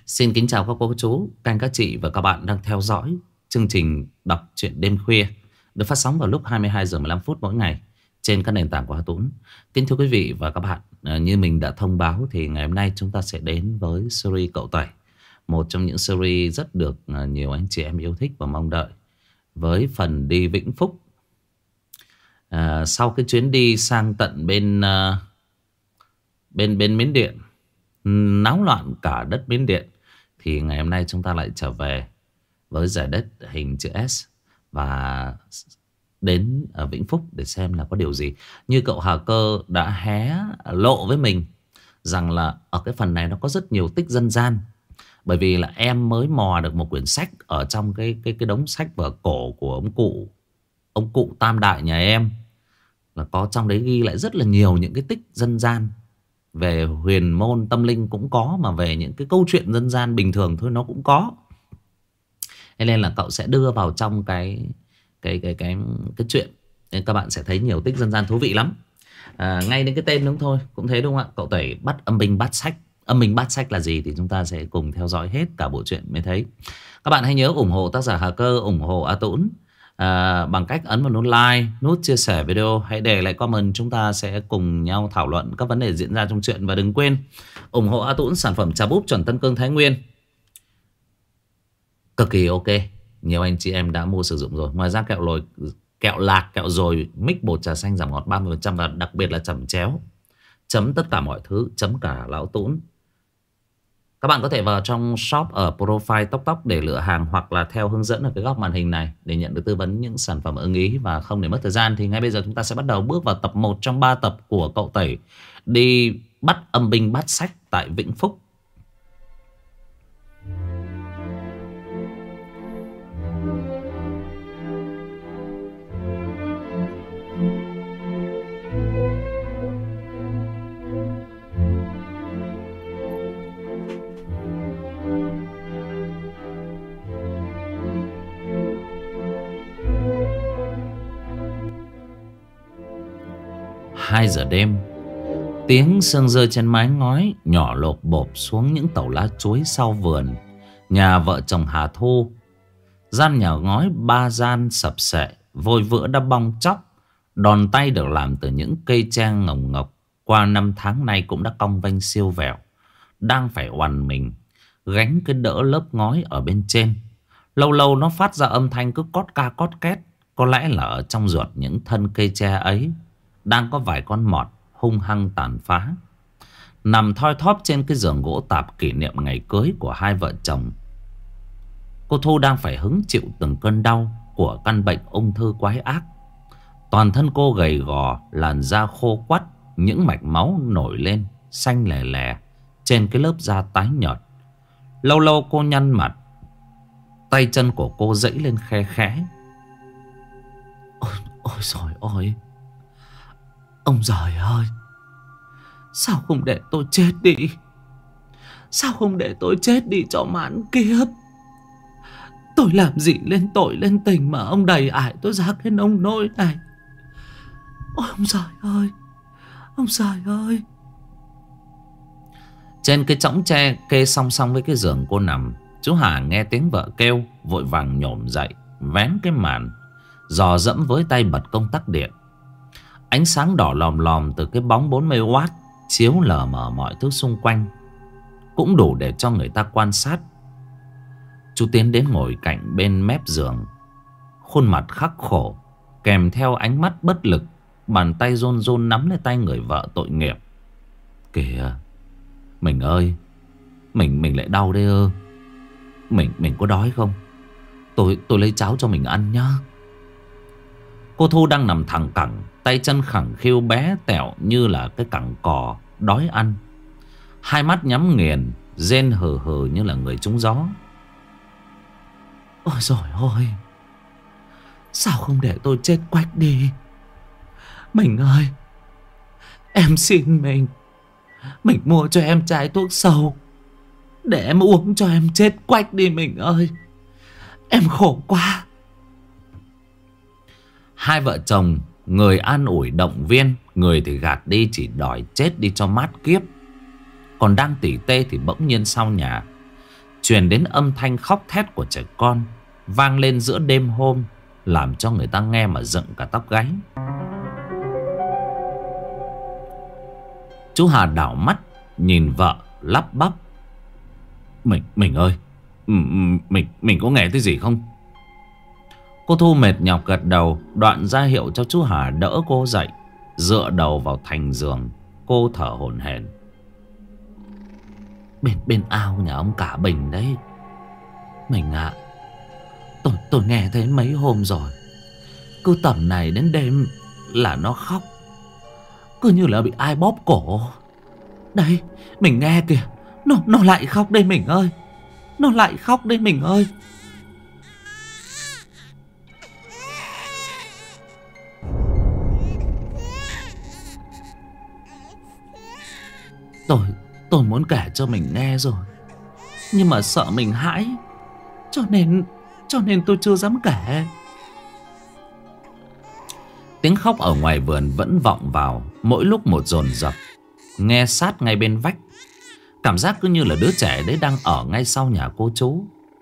Xin kính chào các cô chú, các anh các chị và các bạn đang theo dõi chương trình đọc truyện đêm khuya được phát sóng vào lúc 22 giờ 15 phút mỗi ngày trên các nền tảng của Hà Tũng. Kính thưa quý vị và các bạn, như mình đã thông báo thì ngày hôm nay chúng ta sẽ đến với series Cậu Tẩy, một trong những series rất được nhiều anh chị em yêu thích và mong đợi, với phần đi Vĩnh Phúc. Sau cái chuyến đi sang tận bên Miến Điện, náo loạn cả đất Miến Điện, thì ngày hôm nay chúng ta lại trở về với giải đất hình chữ S và đến ở Vĩnh Phúc để xem là có điều gì. Như cậu Hà Cơ đã hé lộ với mình rằng là ở cái phần này nó có rất nhiều tích dân gian. Bởi vì là em mới mò được một quyển sách ở trong cái đống sách vở cổ của ông cụ Tam Đại nhà em, là có trong đấy ghi lại rất là nhiều những cái tích dân gian. Về huyền môn tâm linh cũng có, mà về những cái câu chuyện dân gian bình thường thôi nó cũng có. Thế nên là cậu sẽ đưa vào trong cái chuyện, nên các bạn sẽ thấy nhiều tích dân gian thú vị lắm. Ngay đến cái tên đúng thôi cũng thế đúng không ạ? Cậu Tẩy bắt âm binh bắt sách. Âm binh bắt sách là gì thì chúng ta sẽ cùng theo dõi hết cả bộ truyện mới thấy. Các bạn hãy nhớ ủng hộ tác giả Hà Cơ, ủng hộ A Tũng bằng cách ấn vào nút like, nút chia sẻ video, hãy để lại comment. Chúng ta sẽ cùng nhau thảo luận các vấn đề diễn ra trong truyện. Và đừng quên ủng hộ A Tũng sản phẩm trà búp chuẩn Tân Cương Thái Nguyên, cực kỳ ok, nhiều anh chị em đã mua sử dụng rồi. Ngoài ra kẹo lạc, kẹo rồi, mix bột trà xanh giảm ngọt 30%, và đặc biệt là chấm chéo, chấm tất cả mọi thứ, chấm cả lão Tũng. Các bạn có thể vào trong shop ở profile Tốc Tốc để lựa hàng, hoặc là theo hướng dẫn ở cái góc màn hình này để nhận được tư vấn những sản phẩm ưng ý. Và không để mất thời gian thì ngay bây giờ chúng ta sẽ bắt đầu bước vào tập 1 trong 3 tập của Cậu Tẩy đi bắt âm binh bắt sách tại Vĩnh Phúc. Hai giờ đêm, tiếng sương rơi trên mái ngói nhỏ lộp bộp xuống những tàu lá chuối sau vườn nhà vợ chồng Hà Thu. Gian nhà ngói 3 gian sập sệ, vôi vữa đã bong chóc, đòn tay được làm từ những cây tre ngồng ngọc qua năm tháng nay cũng đã cong vênh siêu vẹo, đang phải oằn mình gánh cái đỡ lớp ngói ở bên trên. Lâu lâu nó phát ra âm thanh cứ cót ca cót két. Có lẽ là ở trong ruột những thân cây tre ấy đang có vài con mọt hung hăng tàn phá, nằm thoi thóp trên cái giường gỗ tạp kỷ niệm ngày cưới của hai vợ chồng. Cô Thu đang phải hứng chịu từng cơn đau của căn bệnh ung thư quái ác. Toàn thân cô gầy gò, làn da khô quắt, những mạch máu nổi lên xanh lè lè trên cái lớp da tái nhợt. Lâu lâu cô nhăn mặt, tay chân của cô dẫy lên khe khẽ. Ôi trời ơi, ông giời ơi, sao không để tôi chết đi? Sao không để tôi chết đi cho mãn kiếp? Tôi làm gì lên tội lên tình mà ông đầy ải tôi ra cái nông nỗi này? Ôi ông giời ơi, ông giời ơi. Trên cái chõng tre kê song song với cái giường cô nằm, chú Hà nghe tiếng vợ kêu, vội vàng nhổm dậy, vén cái màn, dò dẫm với tay bật công tắc điện. Ánh sáng đỏ lòm lòm từ cái bóng 40W chiếu lờ mờ mọi thứ xung quanh, cũng đủ để cho người ta quan sát. Chú tiến đến ngồi cạnh bên mép giường, khuôn mặt khắc khổ, kèm theo ánh mắt bất lực. Bàn tay run run nắm lấy tay người vợ tội nghiệp. Kìa, mình ơi, mình lại đau đây ơ. Mình có đói không? Tôi lấy cháo cho mình ăn nhá. Cô Thu đang nằm thẳng cẳng, tay chân khẳng khiu bé tẹo như là cái cẳng cò đói ăn. Hai mắt nhắm nghiền, rên hừ hừ như là người trúng gió. Ôi giời ơi, sao không để tôi chết quách đi? Mình ơi, em xin mình mua cho em chai thuốc sâu để em uống cho em chết quách đi mình ơi. Em khổ quá. Hai vợ chồng, người an ủi động viên, người thì gạt đi chỉ đòi chết đi cho mát kiếp. Còn đang tỉ tê thì bỗng nhiên sau nhà truyền đến âm thanh khóc thét của trẻ con, vang lên giữa đêm hôm, làm cho người ta nghe mà dựng cả tóc gáy. Chú Hà đảo mắt nhìn vợ lắp bắp: Mình ơi, mình có nghe thấy gì không? Cô Thu mệt nhọc gật đầu, đoạn ra hiệu cho chú Hà đỡ cô dậy. Dựa đầu vào thành giường, cô thở hổn hển: Bên ao nhà ông Cả Bình đấy. Mình ạ, tôi nghe thấy mấy hôm rồi. Cứ tầm này đến đêm là nó khóc, cứ như là bị ai bóp cổ. Đây, mình nghe kìa, nó lại khóc đây mình ơi. Nó lại khóc đây mình ơi. Tôi muốn kể cho mình nghe rồi, nhưng mà sợ mình hãi, cho nên tôi chưa dám kể. Tiếng khóc ở ngoài vườn vẫn vọng vào, mỗi lúc một dồn dập, nghe sát ngay bên vách. Cảm giác cứ như là đứa trẻ đấy đang ở ngay sau nhà cô chú.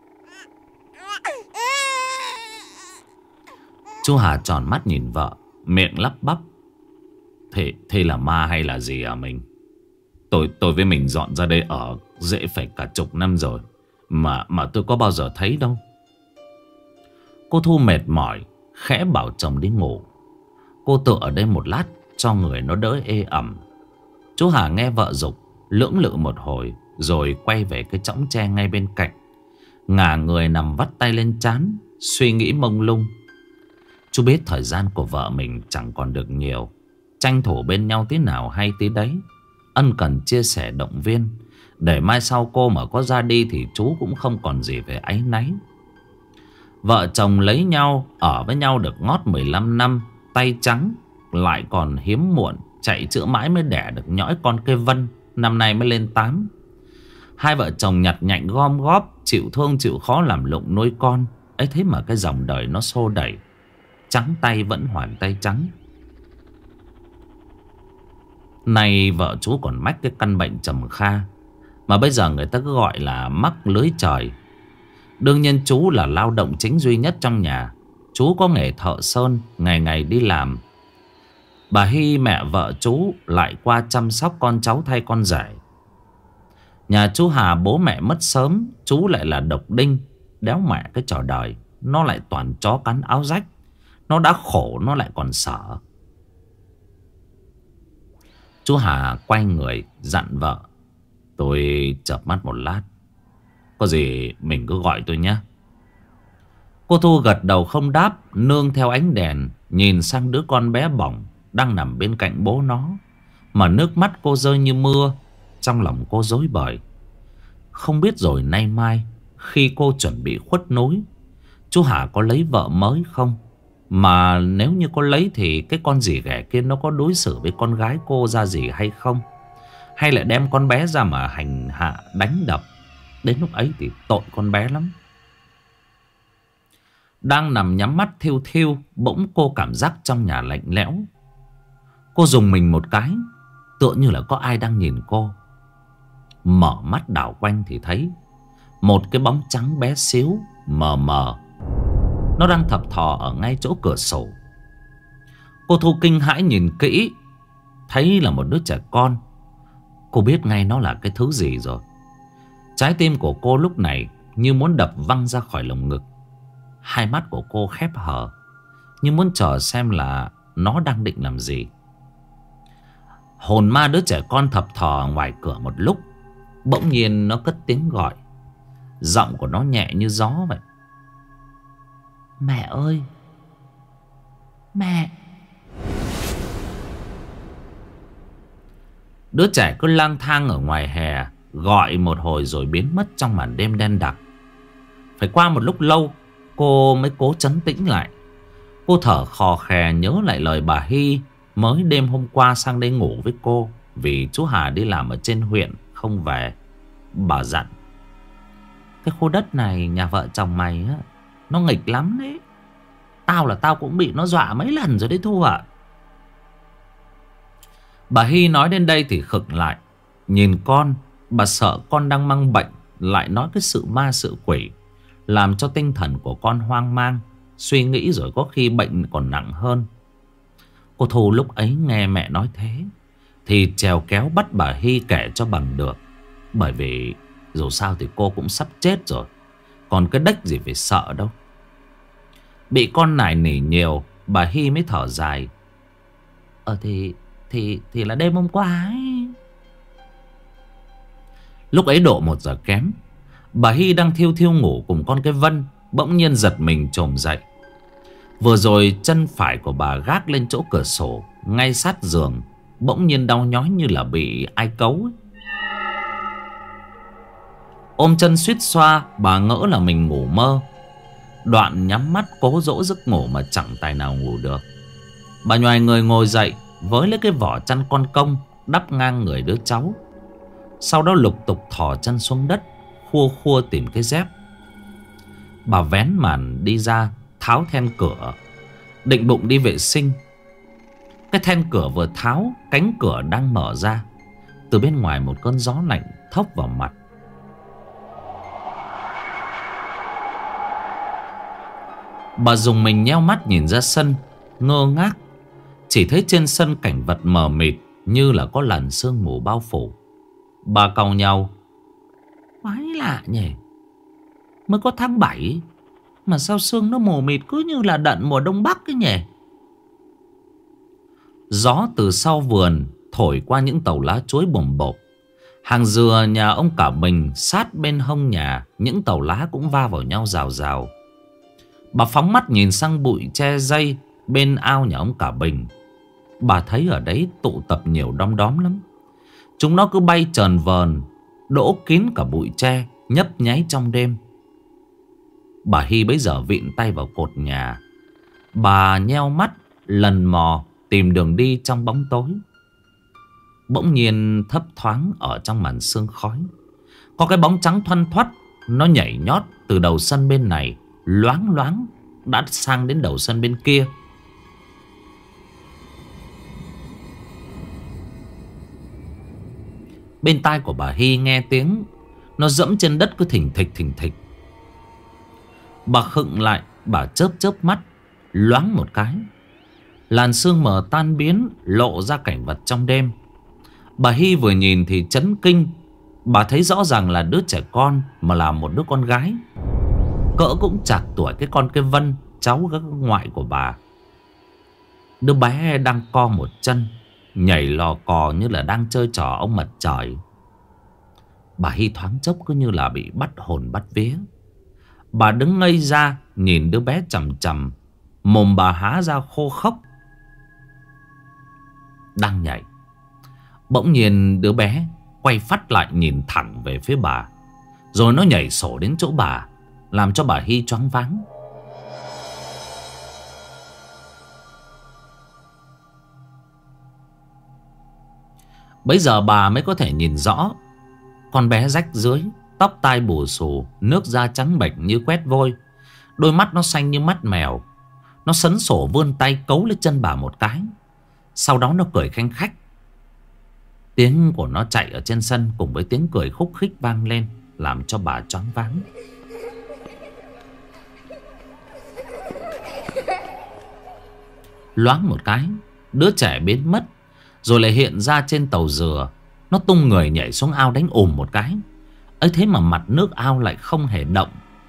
Chú Hà tròn mắt nhìn vợ, miệng lắp bắp: Thế là ma hay là gì à mình? Tôi với mình dọn ra đây ở dễ phải cả chục năm rồi, mà tôi có bao giờ thấy đâu. Cô Thu mệt mỏi khẽ bảo chồng đi ngủ. Cô tựa ở đây một lát cho người nó đỡ ê ẩm. Chú Hà nghe vợ giục, lưỡng lự một hồi rồi quay về cái chõng tre ngay bên cạnh, ngả người nằm vắt tay lên trán, suy nghĩ mông lung. Chú biết thời gian của vợ mình chẳng còn được nhiều, tranh thủ bên nhau tí nào hay tí đấy, ân cần chia sẻ động viên, để mai sau cô mà có ra đi thì chú cũng không còn gì về áy náy. Vợ chồng lấy nhau, ở với nhau được ngót 15 năm, tay trắng, lại còn hiếm muộn, chạy chữa mãi mới đẻ được nhõi con cây Vân, năm nay mới lên 8. Hai vợ chồng nhặt nhạnh gom góp, chịu thương chịu khó làm lụng nuôi con. Ấy thế mà cái dòng đời nó xô đẩy, trắng tay vẫn hoàn tay trắng. Nay vợ chú còn mách cái căn bệnh trầm kha, mà bây giờ người ta cứ gọi là mắc lưới trời. Đương nhiên chú là lao động chính duy nhất trong nhà. Chú có nghề thợ sơn, ngày ngày đi làm. Bà Hy mẹ vợ chú lại qua chăm sóc con cháu thay con rể. Nhà chú Hà bố mẹ mất sớm, chú lại là độc đinh. Đéo mẹ cái trò đời, nó lại toàn chó cắn áo rách. Nó đã khổ nó lại còn sợ. Chú Hà quay người dặn vợ: Tôi chợp mắt một lát, có gì mình cứ gọi tôi nhé. Cô Thu gật đầu không đáp, nương theo ánh đèn nhìn sang đứa con bé bỏng đang nằm bên cạnh bố nó, mà nước mắt cô rơi như mưa. Trong lòng cô rối bời, không biết rồi nay mai khi cô chuẩn bị khuất núi, chú Hà có lấy vợ mới không? Mà nếu như có lấy thì cái con dì ghẻ kia nó có đối xử với con gái cô ra gì hay không? Hay lại đem con bé ra mà hành hạ đánh đập? Đến lúc ấy thì tội con bé lắm. Đang nằm nhắm mắt thiêu thiêu, bỗng cô cảm giác trong nhà lạnh lẽo. Cô rùng mình một cái, tựa như là có ai đang nhìn cô. Mở mắt đảo quanh thì thấy một cái bóng trắng bé xíu mờ mờ, nó đang thập thò ở ngay chỗ cửa sổ. Cô Thu kinh hãi nhìn kỹ, thấy là một đứa trẻ con. Cô biết ngay nó là cái thứ gì rồi. Trái tim của cô lúc này như muốn đập văng ra khỏi lồng ngực. Hai mắt của cô khép hờ, như muốn chờ xem là nó đang định làm gì. Hồn ma đứa trẻ con thập thò ngoài cửa một lúc, bỗng nhiên nó cất tiếng gọi. Giọng của nó nhẹ như gió vậy: Mẹ ơi, mẹ. Đứa trẻ cứ lang thang ở ngoài hè, gọi một hồi rồi biến mất trong màn đêm đen đặc. Phải qua một lúc lâu cô mới cố trấn tĩnh lại. Cô thở khò khè nhớ lại lời bà Hy mới đêm hôm qua sang đây ngủ với cô, vì chú Hà đi làm ở trên huyện không về. Bà dặn: Cái khu đất này nhà vợ chồng mày á, nó nghịch lắm đấy. Tao cũng bị nó dọa mấy lần rồi đấy Thu ạ. Bà Hy nói đến đây thì khựng lại, nhìn con. Bà sợ con đang mang bệnh lại nói cái sự ma sự quỷ, làm cho tinh thần của con hoang mang, suy nghĩ rồi có khi bệnh còn nặng hơn. Cô Thu lúc ấy nghe mẹ nói thế thì trèo kéo bắt bà Hy kể cho bằng được. Bởi vì dù sao thì cô cũng sắp chết rồi, còn cái đếch gì phải sợ đâu. Bị con nài nỉ nhiều, bà Hy mới thở dài. Thì là đêm hôm qua ấy. Lúc ấy độ 1 giờ kém, bà Hy đang thiêu thiêu ngủ cùng con cái Vân, bỗng nhiên giật mình chồm dậy. Vừa rồi chân phải của bà gác lên chỗ cửa sổ ngay sát giường, bỗng nhiên đau nhói như là bị ai cấu ấy. Ôm chân suýt xoa, bà ngỡ là mình ngủ mơ. Đoạn nhắm mắt cố dỗ giấc ngủ mà chẳng tài nào ngủ được. Bà nhoài người ngồi dậy, với lấy cái vỏ chăn con công đắp ngang người đứa cháu. Sau đó lục tục thò chân xuống đất, khua khua tìm cái dép. Bà vén màn đi ra, tháo then cửa, định bụng đi vệ sinh. Cái then cửa vừa tháo, cánh cửa đang mở ra. Từ bên ngoài một cơn gió lạnh thốc vào mặt. Bà dùng mình nheo mắt nhìn ra sân, ngơ ngác. Chỉ thấy trên sân cảnh vật mờ mịt, như là có làn sương mù bao phủ. Bà cau nhau. Quái lạ nhỉ, mới có tháng 7 mà sao sương nó mù mịt cứ như là đận mùa đông bắc ấy nhỉ. Gió từ sau vườn thổi qua những tàu lá chuối bồm bộp. Hàng dừa nhà ông Cả Bình sát bên hông nhà, những tàu lá cũng va vào nhau rào rào. Bà phóng mắt nhìn sang bụi tre dây bên ao nhà ông Cả Bình. Bà thấy ở đấy tụ tập nhiều đom đóm lắm. Chúng nó cứ bay chờn vờn, đỗ kín cả bụi tre, nhấp nháy trong đêm. Bà Hy bấy giờ vịn tay vào cột nhà. Bà nheo mắt lần mò tìm đường đi trong bóng tối. Bỗng nhiên thấp thoáng ở trong màn sương khói, có cái bóng trắng thoăn thoắt. Nó nhảy nhót từ đầu sân bên này, loáng loáng đã sang đến đầu sân bên kia. Bên tai của bà Hy nghe tiếng nó dẫm trên đất cứ thình thịch thình thịch. Bà khựng lại, bà chớp chớp mắt. Loáng một cái, làn sương mờ tan biến, lộ ra cảnh vật trong đêm. Bà Hy vừa nhìn thì chấn kinh. Bà thấy rõ ràng là đứa trẻ con, mà là một đứa con gái. Cỡ cũng chạc tuổi cái con cái Vân, cháu gái ngoại của bà. Đứa bé đang co một chân, nhảy lò cò như là đang chơi trò ông mặt trời. Bà Hy thoáng chốc cứ như là bị bắt hồn bắt vía. Bà đứng ngây ra nhìn đứa bé chằm chằm. Mồm bà há ra khô khốc đang nhảy. Bỗng nhiên đứa bé quay phắt lại nhìn thẳng về phía bà. Rồi nó nhảy sổ đến chỗ bà, làm cho bà Hy choáng váng. Bấy giờ bà mới có thể nhìn rõ. Con bé rách rưới, tóc tai bù xù, nước da trắng bệch như quét vôi. Đôi mắt nó xanh như mắt mèo. Nó sấn sổ vươn tay cấu lên chân bà một cái. Sau đó nó cười khanh khách. Tiếng của nó chạy ở trên sân cùng với tiếng cười khúc khích vang lên, làm cho bà choáng váng. Loáng một cái, đứa trẻ biến mất, rồi lại hiện ra trên tàu dừa. Nó tung người nhảy xuống ao đánh một cái. ấy thế mà mặt nước ao lại không hề động.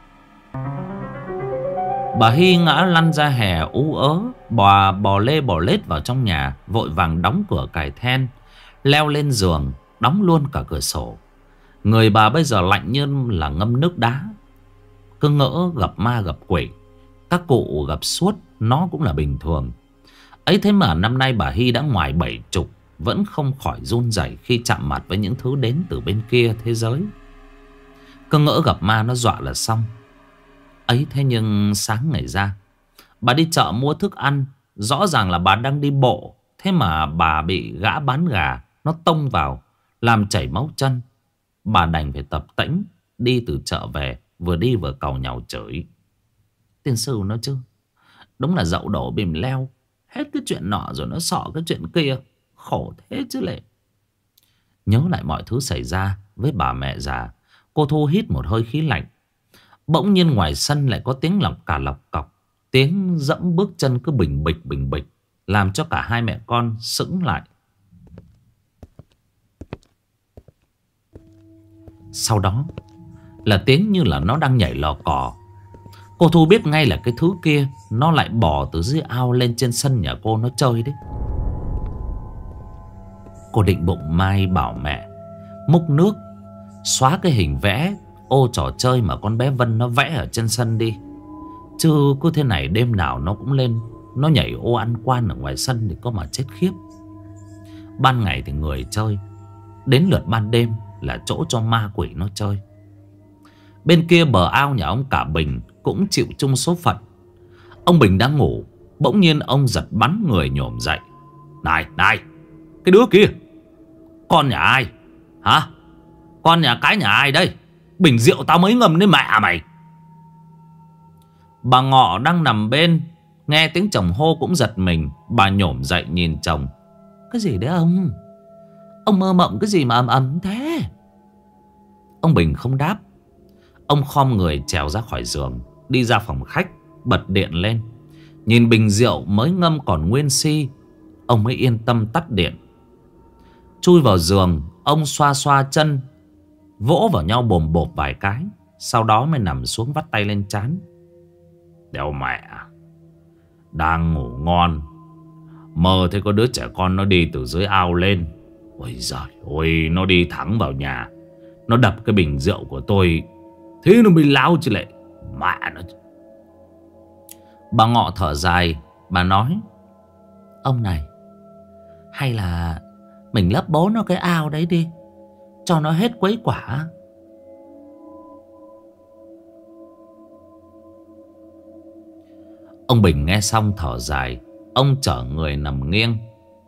Bà Hy ngã lăn ra hè ú ớ, bò lê bò lết vào trong nhà, vội vàng đóng cửa cài then, leo lên giường, đóng luôn cả cửa sổ. Người bà bây giờ lạnh như là ngâm nước đá. Cứ ngỡ gặp ma gặp quỷ, các cụ gặp suốt nó cũng là bình thường. Ấy thế mà năm nay bà Hy đã ngoài 70, vẫn không khỏi run rẩy khi chạm mặt với những thứ đến từ bên kia thế giới. Cứ ngỡ gặp ma nó dọa là xong. Ấy thế nhưng sáng ngày ra, bà đi chợ mua thức ăn, rõ ràng là bà đang đi bộ. Thế mà bà bị gã bán gà nó tông vào, làm chảy máu chân. Bà đành phải tập tễnh đi từ chợ về, vừa đi vừa càu nhàu chửi. Tiên sư nó chứ, đúng là dậu đổ bìm leo, hết cái chuyện nọ rồi nó xọ cái chuyện kia. Khổ thế chứ lệ. Nhớ lại mọi thứ xảy ra với bà mẹ già, Cô Thu hít một hơi khí lạnh. Bỗng nhiên ngoài sân lại có tiếng lọc cả lọc cọc. Tiếng dẫm bước chân cứ bình bịch, làm cho cả hai mẹ con sững lại. Sau đó là tiếng như là nó đang nhảy lò cò. Cô Thu biết ngay là cái thứ kia nó lại bò từ dưới ao lên trên sân nhà cô nó chơi đấy. Cô định bụng mai bảo mẹ múc nước xóa cái hình vẽ ô trò chơi mà con bé Vân nó vẽ ở trên sân đi. Chứ cứ thế này đêm nào nó cũng lên, nó nhảy ô ăn quan ở ngoài sân thì có mà chết khiếp. Ban ngày thì người chơi, đến lượt ban đêm là chỗ cho ma quỷ nó chơi. Bên kia bờ ao nhà ông cả Bình cũng chịu chung số phận. Ông Bình đang ngủ, bỗng nhiên ông giật bắn người nhổm dậy. Này, cái đứa kia, con nhà ai? Hả? Con nhà cái nhà ai đây? Bình rượu tao mới ngâm đến mẹ mày. Bà Ngọ đang nằm bên, nghe tiếng chồng hô cũng giật mình. Bà nhổm dậy nhìn chồng. Cái gì đấy ông? Ông mơ mộng cái gì mà ầm ầm thế? Ông Bình không đáp. Ông khom người trèo ra khỏi giường, đi ra phòng khách, bật điện lên. Nhìn bình rượu mới ngâm còn nguyên si, ông mới yên tâm tắt điện. Chui vào giường, ông xoa xoa chân, vỗ vào nhau bồm bộp vài cái, sau đó mới nằm xuống vắt tay lên trán. Đéo mẹ, đang ngủ ngon, mơ thấy có đứa trẻ con nó đi từ dưới ao lên. Ôi giời ôi, nó đi thẳng vào nhà, nó đập cái bình rượu của tôi. Thế nó mới láo chứ lệ. Mẹ nó. Bà Ngọ thở dài, bà nói: ông này, hay là mình lấp bố nó cái ao đấy đi, cho nó hết quấy quả. Ông Bình nghe xong thở dài. Ông chở người nằm nghiêng.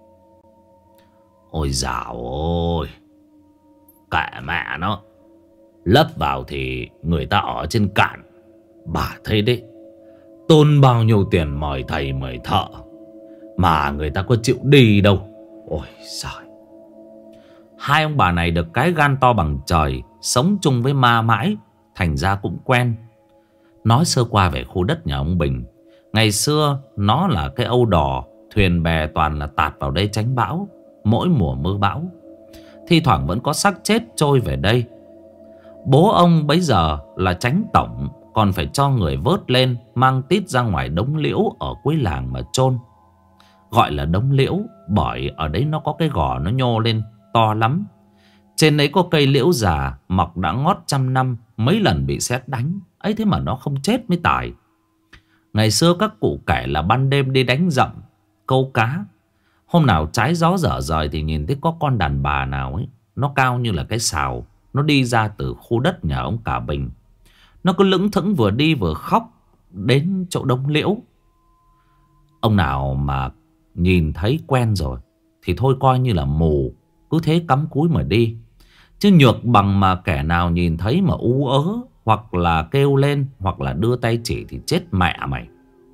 Ôi dào ôi, kệ mẹ nó, lấp vào thì người ta ở trên cạn. Bà thấy đấy, tốn bao nhiêu tiền mời thầy mời thợ mà người ta có chịu đi đâu. Ôi giời. Hai ông bà này được cái gan to bằng trời, sống chung với ma mãi, thành ra cũng quen. Nói sơ qua về khu đất nhà ông Bình. Ngày xưa nó là cái âu đò, thuyền bè toàn là tạt vào đây tránh bão. Mỗi mùa mưa bão, thi thoảng vẫn có xác chết trôi về đây. Bố ông bấy giờ là chánh tổng, còn phải cho người vớt lên, mang tít ra ngoài đống liễu ở cuối làng mà chôn. Gọi là đống liễu bởi ở đấy nó có cái gò nó nhô lên to lắm. Trên đấy có cây liễu già mọc đã ngót trăm năm, mấy lần bị sét đánh ấy thế mà nó không chết mới tài. Ngày xưa các cụ kể là ban đêm đi đánh dậm, câu cá. Hôm nào trái gió dở rời thì nhìn thấy có con đàn bà nào ấy, nó cao như là cái sào, nó đi ra từ khu đất nhà ông cả Bình. Nó cứ lững thững vừa đi vừa khóc đến chỗ đống liễu. Ông nào mà nhìn thấy quen rồi thì thôi coi như là mù, cứ thế cắm cúi mà đi. Chứ nhược bằng mà kẻ nào nhìn thấy mà ú ớ, hoặc là kêu lên, hoặc là đưa tay chỉ thì chết mẹ mày.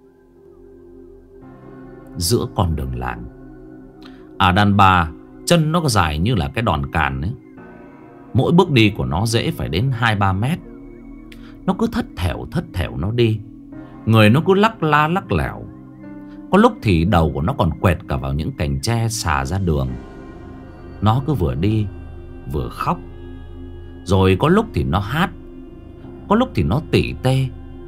Giữa con đường làng, đàn bà chân nó dài như là cái đòn càn ấy. Mỗi bước đi của nó dễ phải đến 2-3 mét. Nó cứ thất thểu nó đi. Người nó cứ lắc la lắc lẻo. Có lúc thì đầu của nó còn quẹt cả vào những cành tre xà ra đường. Nó cứ vừa đi vừa khóc. Rồi có lúc thì nó hát, có lúc thì nó tỉ tê.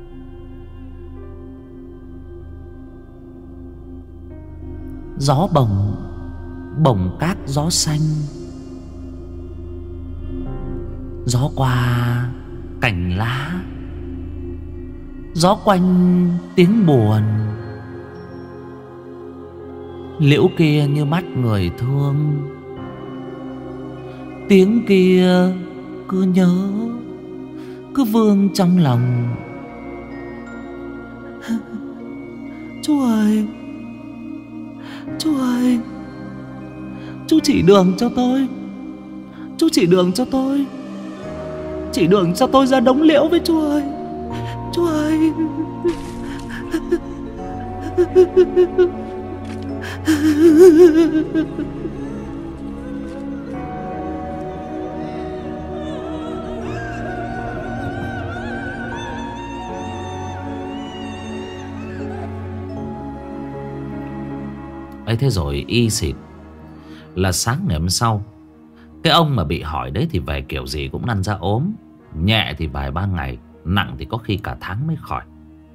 Gió bồng bồng cát gió xanh, gió qua cành lá, gió quanh tiếng buồn. Liễu kia như mắt người thương, tiếng kia cứ nhớ, cứ vương trong lòng. Chú ơi, chú ơi, chú chỉ đường cho tôi, chú chỉ đường cho tôi, chỉ đường cho tôi ra đống liễu với chú ơi, chú ơi. ấy thế rồi y xịt là sáng ngày hôm sau, cái ông mà bị hỏi đấy thì về kiểu gì cũng năn ra ốm. Nhẹ thì vài ba ngày, nặng thì có khi cả tháng mới khỏi.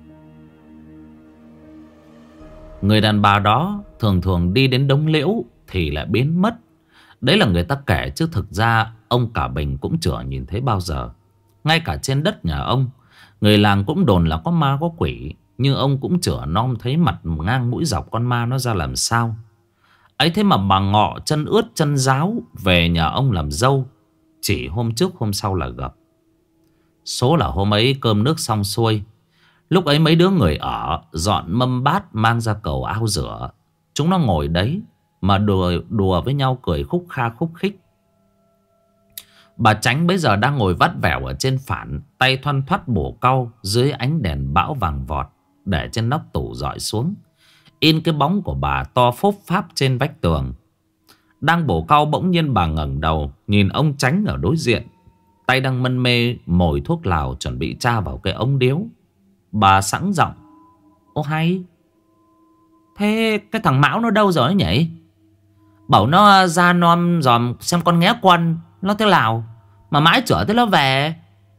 Người đàn bà đó thường thường đi đến đống liễu thì lại biến mất. Đấy là người ta kể, chứ thực ra ông cả Bình cũng chưa nhìn thấy bao giờ. Ngay cả trên đất nhà ông, người làng cũng đồn là có ma có quỷ, nhưng ông cũng chưa nom thấy mặt ngang mũi dọc con ma nó ra làm sao. Ấy thế mà bà Ngọ chân ướt chân ráo về nhà ông làm dâu, chỉ hôm trước hôm sau là gặp. Số là hôm ấy cơm nước xong xuôi, lúc ấy mấy đứa người ở dọn mâm bát mang ra cầu ao rửa. Chúng nó ngồi đấy mà đùa với nhau, cười khúc kha khúc khích. Bà Chánh bây giờ đang ngồi vắt vẻo ở trên phản, tay thoăn thoắt bổ cau dưới ánh đèn bão vàng vọt để trên nóc tủ dọi xuống, in cái bóng của bà to phốp pháp trên vách tường. Đang bổ cau bỗng nhiên bà ngẩng đầu nhìn ông Chánh ở đối diện, tay đang mân mê mồi thuốc lào chuẩn bị tra vào cái ống điếu. Bà sẵn giọng: Ô hay, thế cái thằng Mão nó đâu rồi nhỉ? Bảo nó ra nom dòm xem con nghé quân nó thế nào mà mãi chở tới nó về.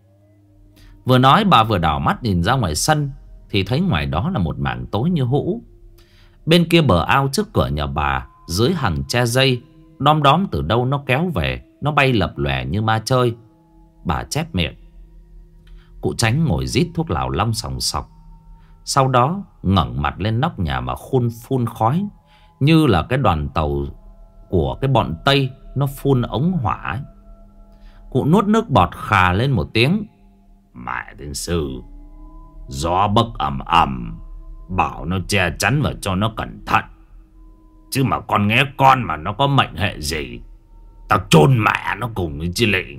Vừa nói bà vừa đảo mắt nhìn ra ngoài sân, thì thấy ngoài đó là một mảng tối như hũ. Bên kia bờ ao trước cửa nhà bà, dưới hàng tre dây, đom đóm từ đâu nó kéo về, nó bay lập lòe như ma chơi. Bà chép miệng. Cụ Chánh ngồi rít thuốc lào long sòng sọc, sau đó ngẩng mặt lên nóc nhà mà phun khói, như là cái đoàn tàu của cái bọn Tây nó phun ống hỏa ấy. Cụ nuốt nước bọt khà lên một tiếng. Mẹ tiên sư, gió bấc ầm ầm, bảo nó che chắn và cho nó cẩn thận. Chứ mà con nghe con mà nó có mệnh hệ gì, tao chôn mẹ nó cùng với chi lị.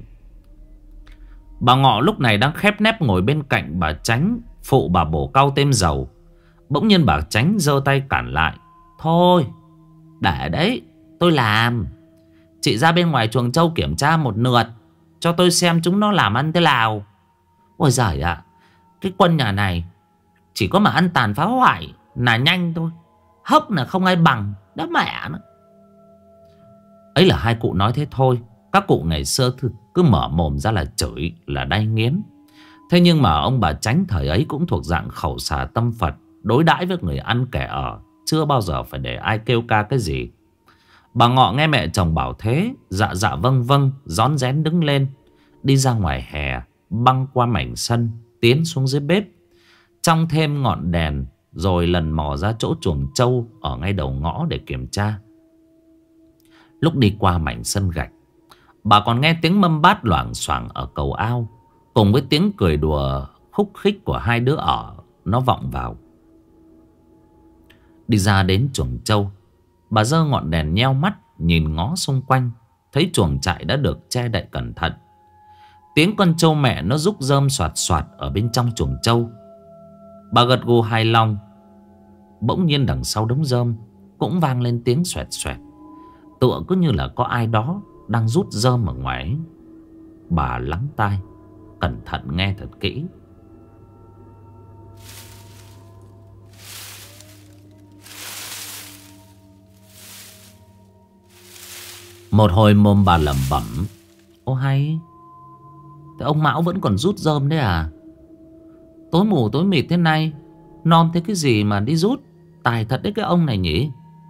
Bà Ngọ lúc này đang khép nép ngồi bên cạnh bà Chánh, phụ bà bổ cau thêm dầu. Bỗng nhiên bà Chánh giơ tay cản lại. Thôi, để đấy, tôi làm. Chị ra bên ngoài chuồng trâu kiểm tra một lượt, cho tôi xem chúng nó làm ăn thế nào. Ôi giời ạ, cái quân nhà này chỉ có mà ăn tàn phá hoại là nhanh thôi, hốc là không ai bằng. Đã mẹ nó. Ấy là hai cụ nói thế thôi. Các cụ ngày xưa cứ mở mồm ra là chửi, là đay nghiến. Thế nhưng mà ông bà Chánh thời ấy cũng thuộc dạng khẩu xà tâm Phật, đối đãi với người ăn kẻ ở, chưa bao giờ phải để ai kêu ca cái gì. Bà Ngọ nghe mẹ chồng bảo thế, dạ dạ vâng vâng, rón rén đứng lên, đi ra ngoài hè, băng qua mảnh sân, tiến xuống dưới bếp, trong thêm ngọn đèn, rồi lần mò ra chỗ chuồng trâu ở ngay đầu ngõ để kiểm tra. Lúc đi qua mảnh sân gạch, bà còn nghe tiếng mâm bát loảng xoảng ở cầu ao, cùng với tiếng cười đùa khúc khích của hai đứa ở nó vọng vào. Đi ra đến chuồng trâu, bà giơ ngọn đèn nheo mắt nhìn ngó xung quanh, thấy chuồng trại đã được che đậy cẩn thận. Tiếng con trâu mẹ nó rúc rơm soạt soạt ở bên trong chuồng trâu. Bà gật gù hài lòng. Bỗng nhiên đằng sau đống rơm cũng vang lên tiếng xoẹt xoẹt, tựa cứ như là có ai đó đang rút rơm ở ngoài ấy. Bà lắng tai cẩn thận nghe thật kỹ. Một hồi mồm bà lẩm bẩm. Ô hay, thế ông Mão vẫn còn rút rơm đấy à? Tối mù tối mịt thế này, nom thế cái gì mà đi rút? Tài thật đấy cái ông này nhỉ.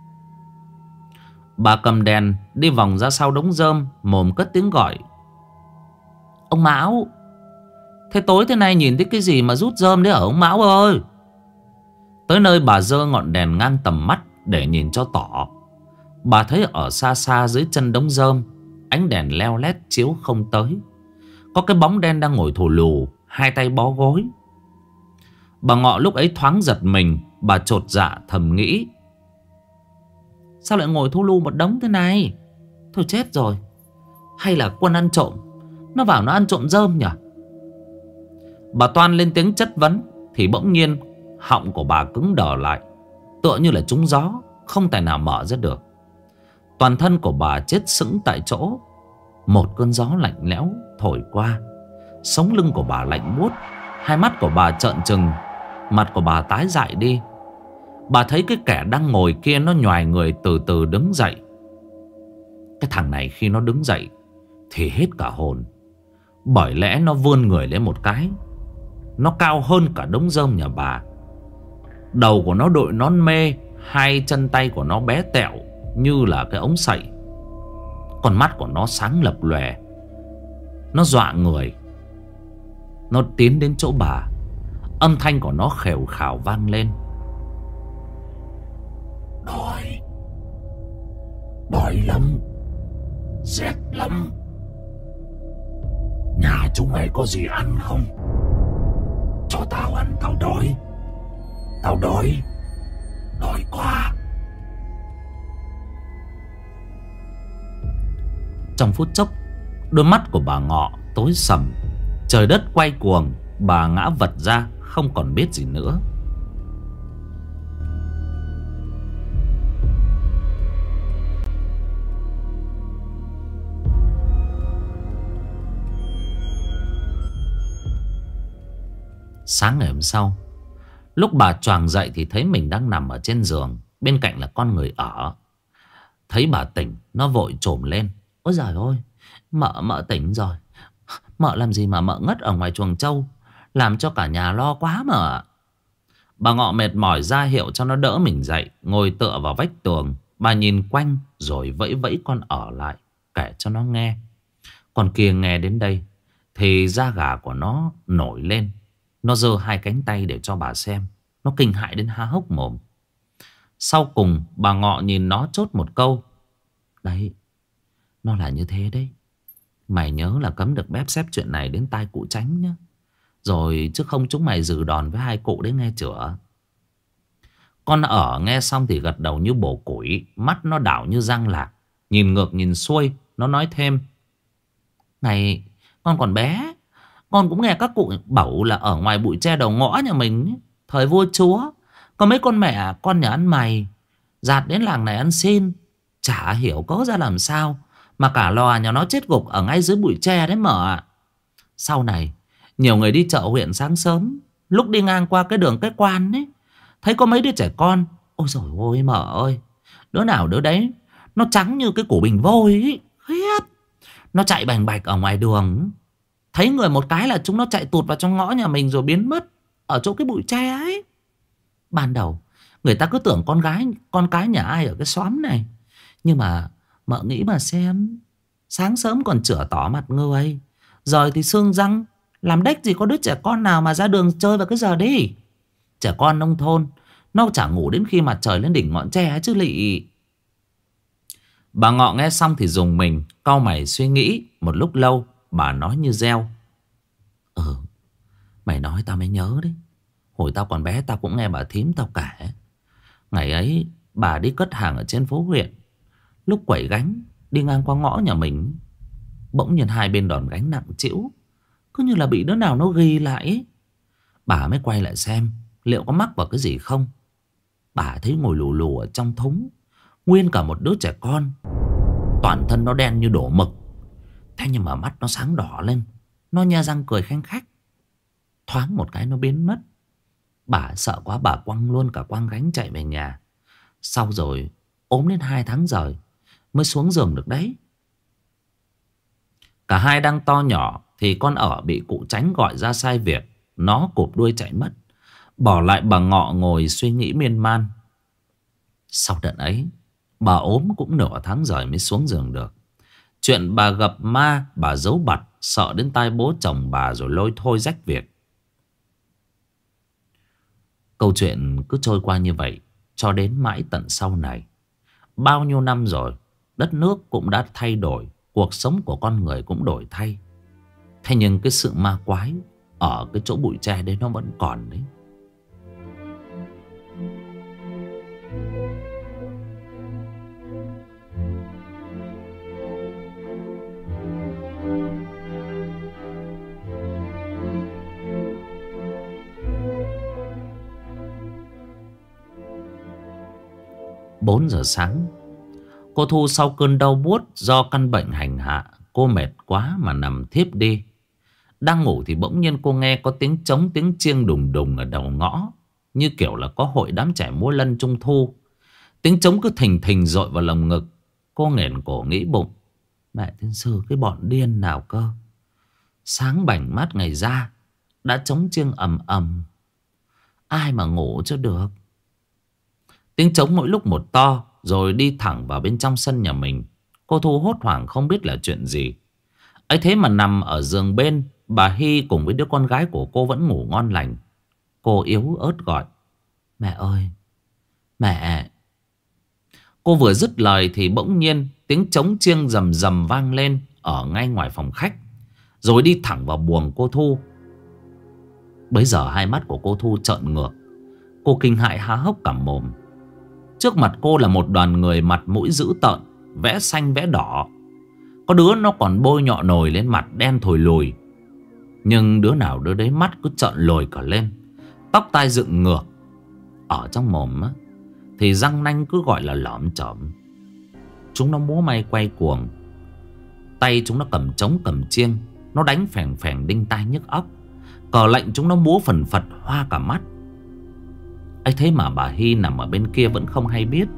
Bà cầm đèn đi vòng ra sau đống rơm, mồm cất tiếng gọi. Ông Mão, thế tối thế này nhìn thấy cái gì mà rút rơm đấy hả ông Mão ơi? Tới nơi bà giơ ngọn đèn ngang tầm mắt để nhìn cho tỏ. Bà thấy ở xa xa dưới chân đống rơm, ánh đèn leo lét chiếu không tới, có cái bóng đen đang ngồi thù lù, hai tay bó gối. Bà Ngọ lúc ấy thoáng giật mình. Bà chột dạ thầm nghĩ, sao lại ngồi thu lu một đống thế này? Thôi chết rồi, hay là quân ăn trộm, nó vào nó ăn trộm rơm nhỉ? Bà toan lên tiếng chất vấn thì bỗng nhiên họng của bà cứng đờ lại, tựa như là trúng gió, không tài nào mở ra được. Toàn thân của bà chết sững tại chỗ. Một cơn gió lạnh lẽo thổi qua, sống lưng của bà lạnh buốt, hai mắt của bà trợn trừng, mặt của bà tái dại đi. Bà thấy cái kẻ đang ngồi kia nó nhoài người từ từ đứng dậy. Cái thằng này khi nó đứng dậy thì hết cả hồn. Bởi lẽ nó vươn người lên một cái, nó cao hơn cả đống rơm nhà bà. Đầu của nó đội nón mê, hai chân tay của nó bé tẹo như là cái ống sậy. Con mắt của nó sáng lập lòe. Nó dọa người. Nó tiến đến chỗ bà. Âm thanh của nó khều khào vang lên. Đói. Đói lắm. Rét lắm. Nhà chúng mày có gì ăn không? Cho tao ăn, tao đói. Tao đói. Đói quá. Trong phút chốc, đôi mắt của bà Ngọ tối sầm. Trời đất quay cuồng. Bà ngã vật ra, không còn biết gì nữa. Sáng ngày hôm sau, lúc bà choàng dậy thì thấy mình đang nằm ở trên giường. Bên cạnh là con người ở. Thấy bà tỉnh, nó vội trồm lên. Ôi giời ơi, mợ tỉnh rồi. Mợ làm gì mà mợ ngất ở ngoài chuồng trâu, làm cho cả nhà lo quá mà. Bà Ngọ mệt mỏi ra hiệu cho nó đỡ mình dậy. Ngồi tựa vào vách tường. Bà nhìn quanh rồi vẫy vẫy con ở lại, kể cho nó nghe. Con kia nghe đến đây thì da gà của nó nổi lên. Nó giơ hai cánh tay để cho bà xem. Nó kinh hãi đến há hốc mồm. Sau cùng bà Ngọ nhìn nó chốt một câu. Đấy, nó là như thế đấy. Mày nhớ là cấm được bép xép chuyện này đến tai cụ Tránh nhá. Rồi chứ không chúng mày giữ đòn với hai cụ đấy nghe chửa. Con ở nghe xong thì gật đầu như bổ củi. Mắt nó đảo như răng lạc. Nhìn ngược nhìn xuôi. Nó nói thêm. Này, con còn bé, con cũng nghe các cụ bảo là ở ngoài bụi tre đầu ngõ nhà mình ấy, thời vua chúa, có mấy con mẹ con nhà ăn mày dạt đến làng này ăn xin. Chả hiểu có ra làm sao mà cả lò nhà nó chết gục ở ngay dưới bụi tre đấy mở ạ. Sau này nhiều người đi chợ huyện sáng sớm, lúc đi ngang qua cái đường cái quan ấy, thấy có mấy đứa trẻ con. Ôi dồi ôi mở ơi, đứa nào đứa đấy nó trắng như cái củ bình vôi ấy. Khiếp. Nó chạy bành bạch ở ngoài đường. Thấy người một cái là chúng nó chạy tụt vào trong ngõ nhà mình rồi biến mất ở chỗ cái bụi tre ấy. Ban đầu người ta cứ tưởng con cái nhà ai ở cái xóm này. Nhưng mà mợ nghĩ mà xem, sáng sớm còn chửa tỏ mặt người, rồi thì sương răng, làm đếch gì có đứa trẻ con nào mà ra đường chơi vào cái giờ đi. Trẻ con nông thôn nó chả ngủ đến khi mặt trời lên đỉnh ngọn tre chứ lị. Bà Ngọ nghe xong thì rùng mình, cau mày suy nghĩ. Một lúc lâu bà nói như reo. Mày nói tao mới nhớ đấy. Hồi tao còn bé tao cũng nghe bà thím tao kể. Ngày ấy bà đi cất hàng ở trên phố huyện. Lúc quẩy gánh đi ngang qua ngõ nhà mình, bỗng nhiên hai bên đòn gánh nặng trĩu, cứ như là bị đứa nào nó ghi lại ấy. Bà mới quay lại xem liệu có mắc vào cái gì không. Bà thấy ngồi lù lù ở trong thúng nguyên cả một đứa trẻ con. Toàn thân nó đen như đổ mực. Thế nhưng mà mắt nó sáng đỏ lên. Nó nhe răng cười khanh khách. Thoáng một cái nó biến mất. Bà sợ quá bà quăng luôn cả quăng gánh chạy về nhà. Sau rồi ốm đến 2 tháng rồi mới xuống giường được đấy. Cả hai đang to nhỏ thì con ở bị cụ Tránh gọi ra sai việc. Nó cụp đuôi chạy mất, bỏ lại bà Ngọ ngồi suy nghĩ miên man. Sau đợt ấy bà ốm cũng nửa tháng rồi mới xuống giường được. Chuyện bà gặp ma, bà giấu bặt, sợ đến tai bố chồng bà rồi lôi thôi rách việc. Câu chuyện cứ trôi qua như vậy cho đến mãi tận sau này. Bao nhiêu năm rồi, đất nước cũng đã thay đổi, cuộc sống của con người cũng đổi thay. Thế nhưng cái sự ma quái ở cái chỗ bụi tre đấy nó vẫn còn đấy. Bốn giờ sáng, cô Thu sau cơn đau buốt do căn bệnh hành hạ, cô mệt quá mà nằm thiếp đi. Đang ngủ thì bỗng nhiên cô nghe có tiếng trống tiếng chiêng đùng đùng ở đầu ngõ. như kiểu là có hội đám trẻ múa lân trung thu. Tiếng trống cứ thình thình dội vào lồng ngực. Cô nghển cổ nghĩ bụng, mẹ tiên sư cái bọn điên nào cơ. Sáng bảnh mắt ngày ra đã trống chiêng ầm ầm, ai mà ngủ cho được. Tiếng trống mỗi lúc một to, rồi đi thẳng vào bên trong sân nhà mình. Cô Thu hốt hoảng không biết là chuyện gì. Ấy thế mà nằm ở giường bên, bà Hy cùng với đứa con gái của cô vẫn ngủ ngon lành. Cô yếu ớt gọi, mẹ ơi, mẹ. Cô vừa dứt lời thì bỗng nhiên tiếng trống chiêng rầm rầm vang lên ở ngay ngoài phòng khách, rồi đi thẳng vào buồng cô Thu. Bấy giờ hai mắt của cô Thu trợn ngược. Cô kinh hãi há hốc cả mồm. Trước mặt cô là một đoàn người mặt mũi dữ tợn, vẽ xanh vẽ đỏ. Có đứa nó còn bôi nhọ nồi lên mặt đen thồi lùi. Nhưng đứa nào đứa đấy mắt cứ trợn lồi cả lên, tóc tai dựng ngược. Ở trong mồm á, thì răng nanh cứ gọi là lởm chởm. Chúng nó múa may quay cuồng. Tay chúng nó cầm trống cầm chiêng, nó đánh phèn phèn đinh tai nhức óc. Cờ lệnh chúng nó múa phần phật hoa cả mắt. ấy thế mà bà Hy nằm ở bên kia vẫn không hay biết.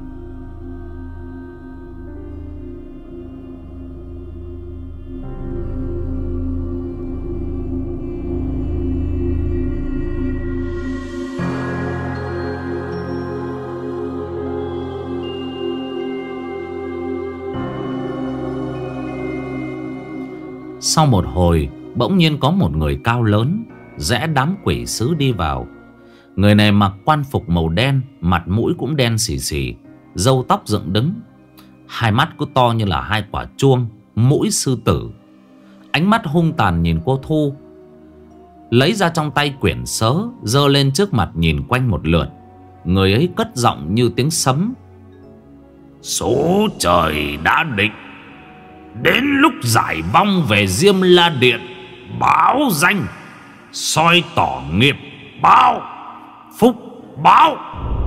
Sau một hồi, bỗng nhiên có một người cao lớn rẽ đám quỷ sứ đi vào. Người này mặc quan phục màu đen, mặt mũi cũng đen xì xì, râu tóc dựng đứng, hai mắt cứ to như là hai quả chuông, mũi sư tử. Ánh mắt hung tàn nhìn cô Thu, lấy ra trong tay quyển sớ, giơ lên trước mặt nhìn quanh một lượt. Người ấy cất giọng như tiếng sấm: số trời đã định, đến lúc giải vong về Diêm La Điện, báo danh, soi tỏ nghiệp báo, phúc báo.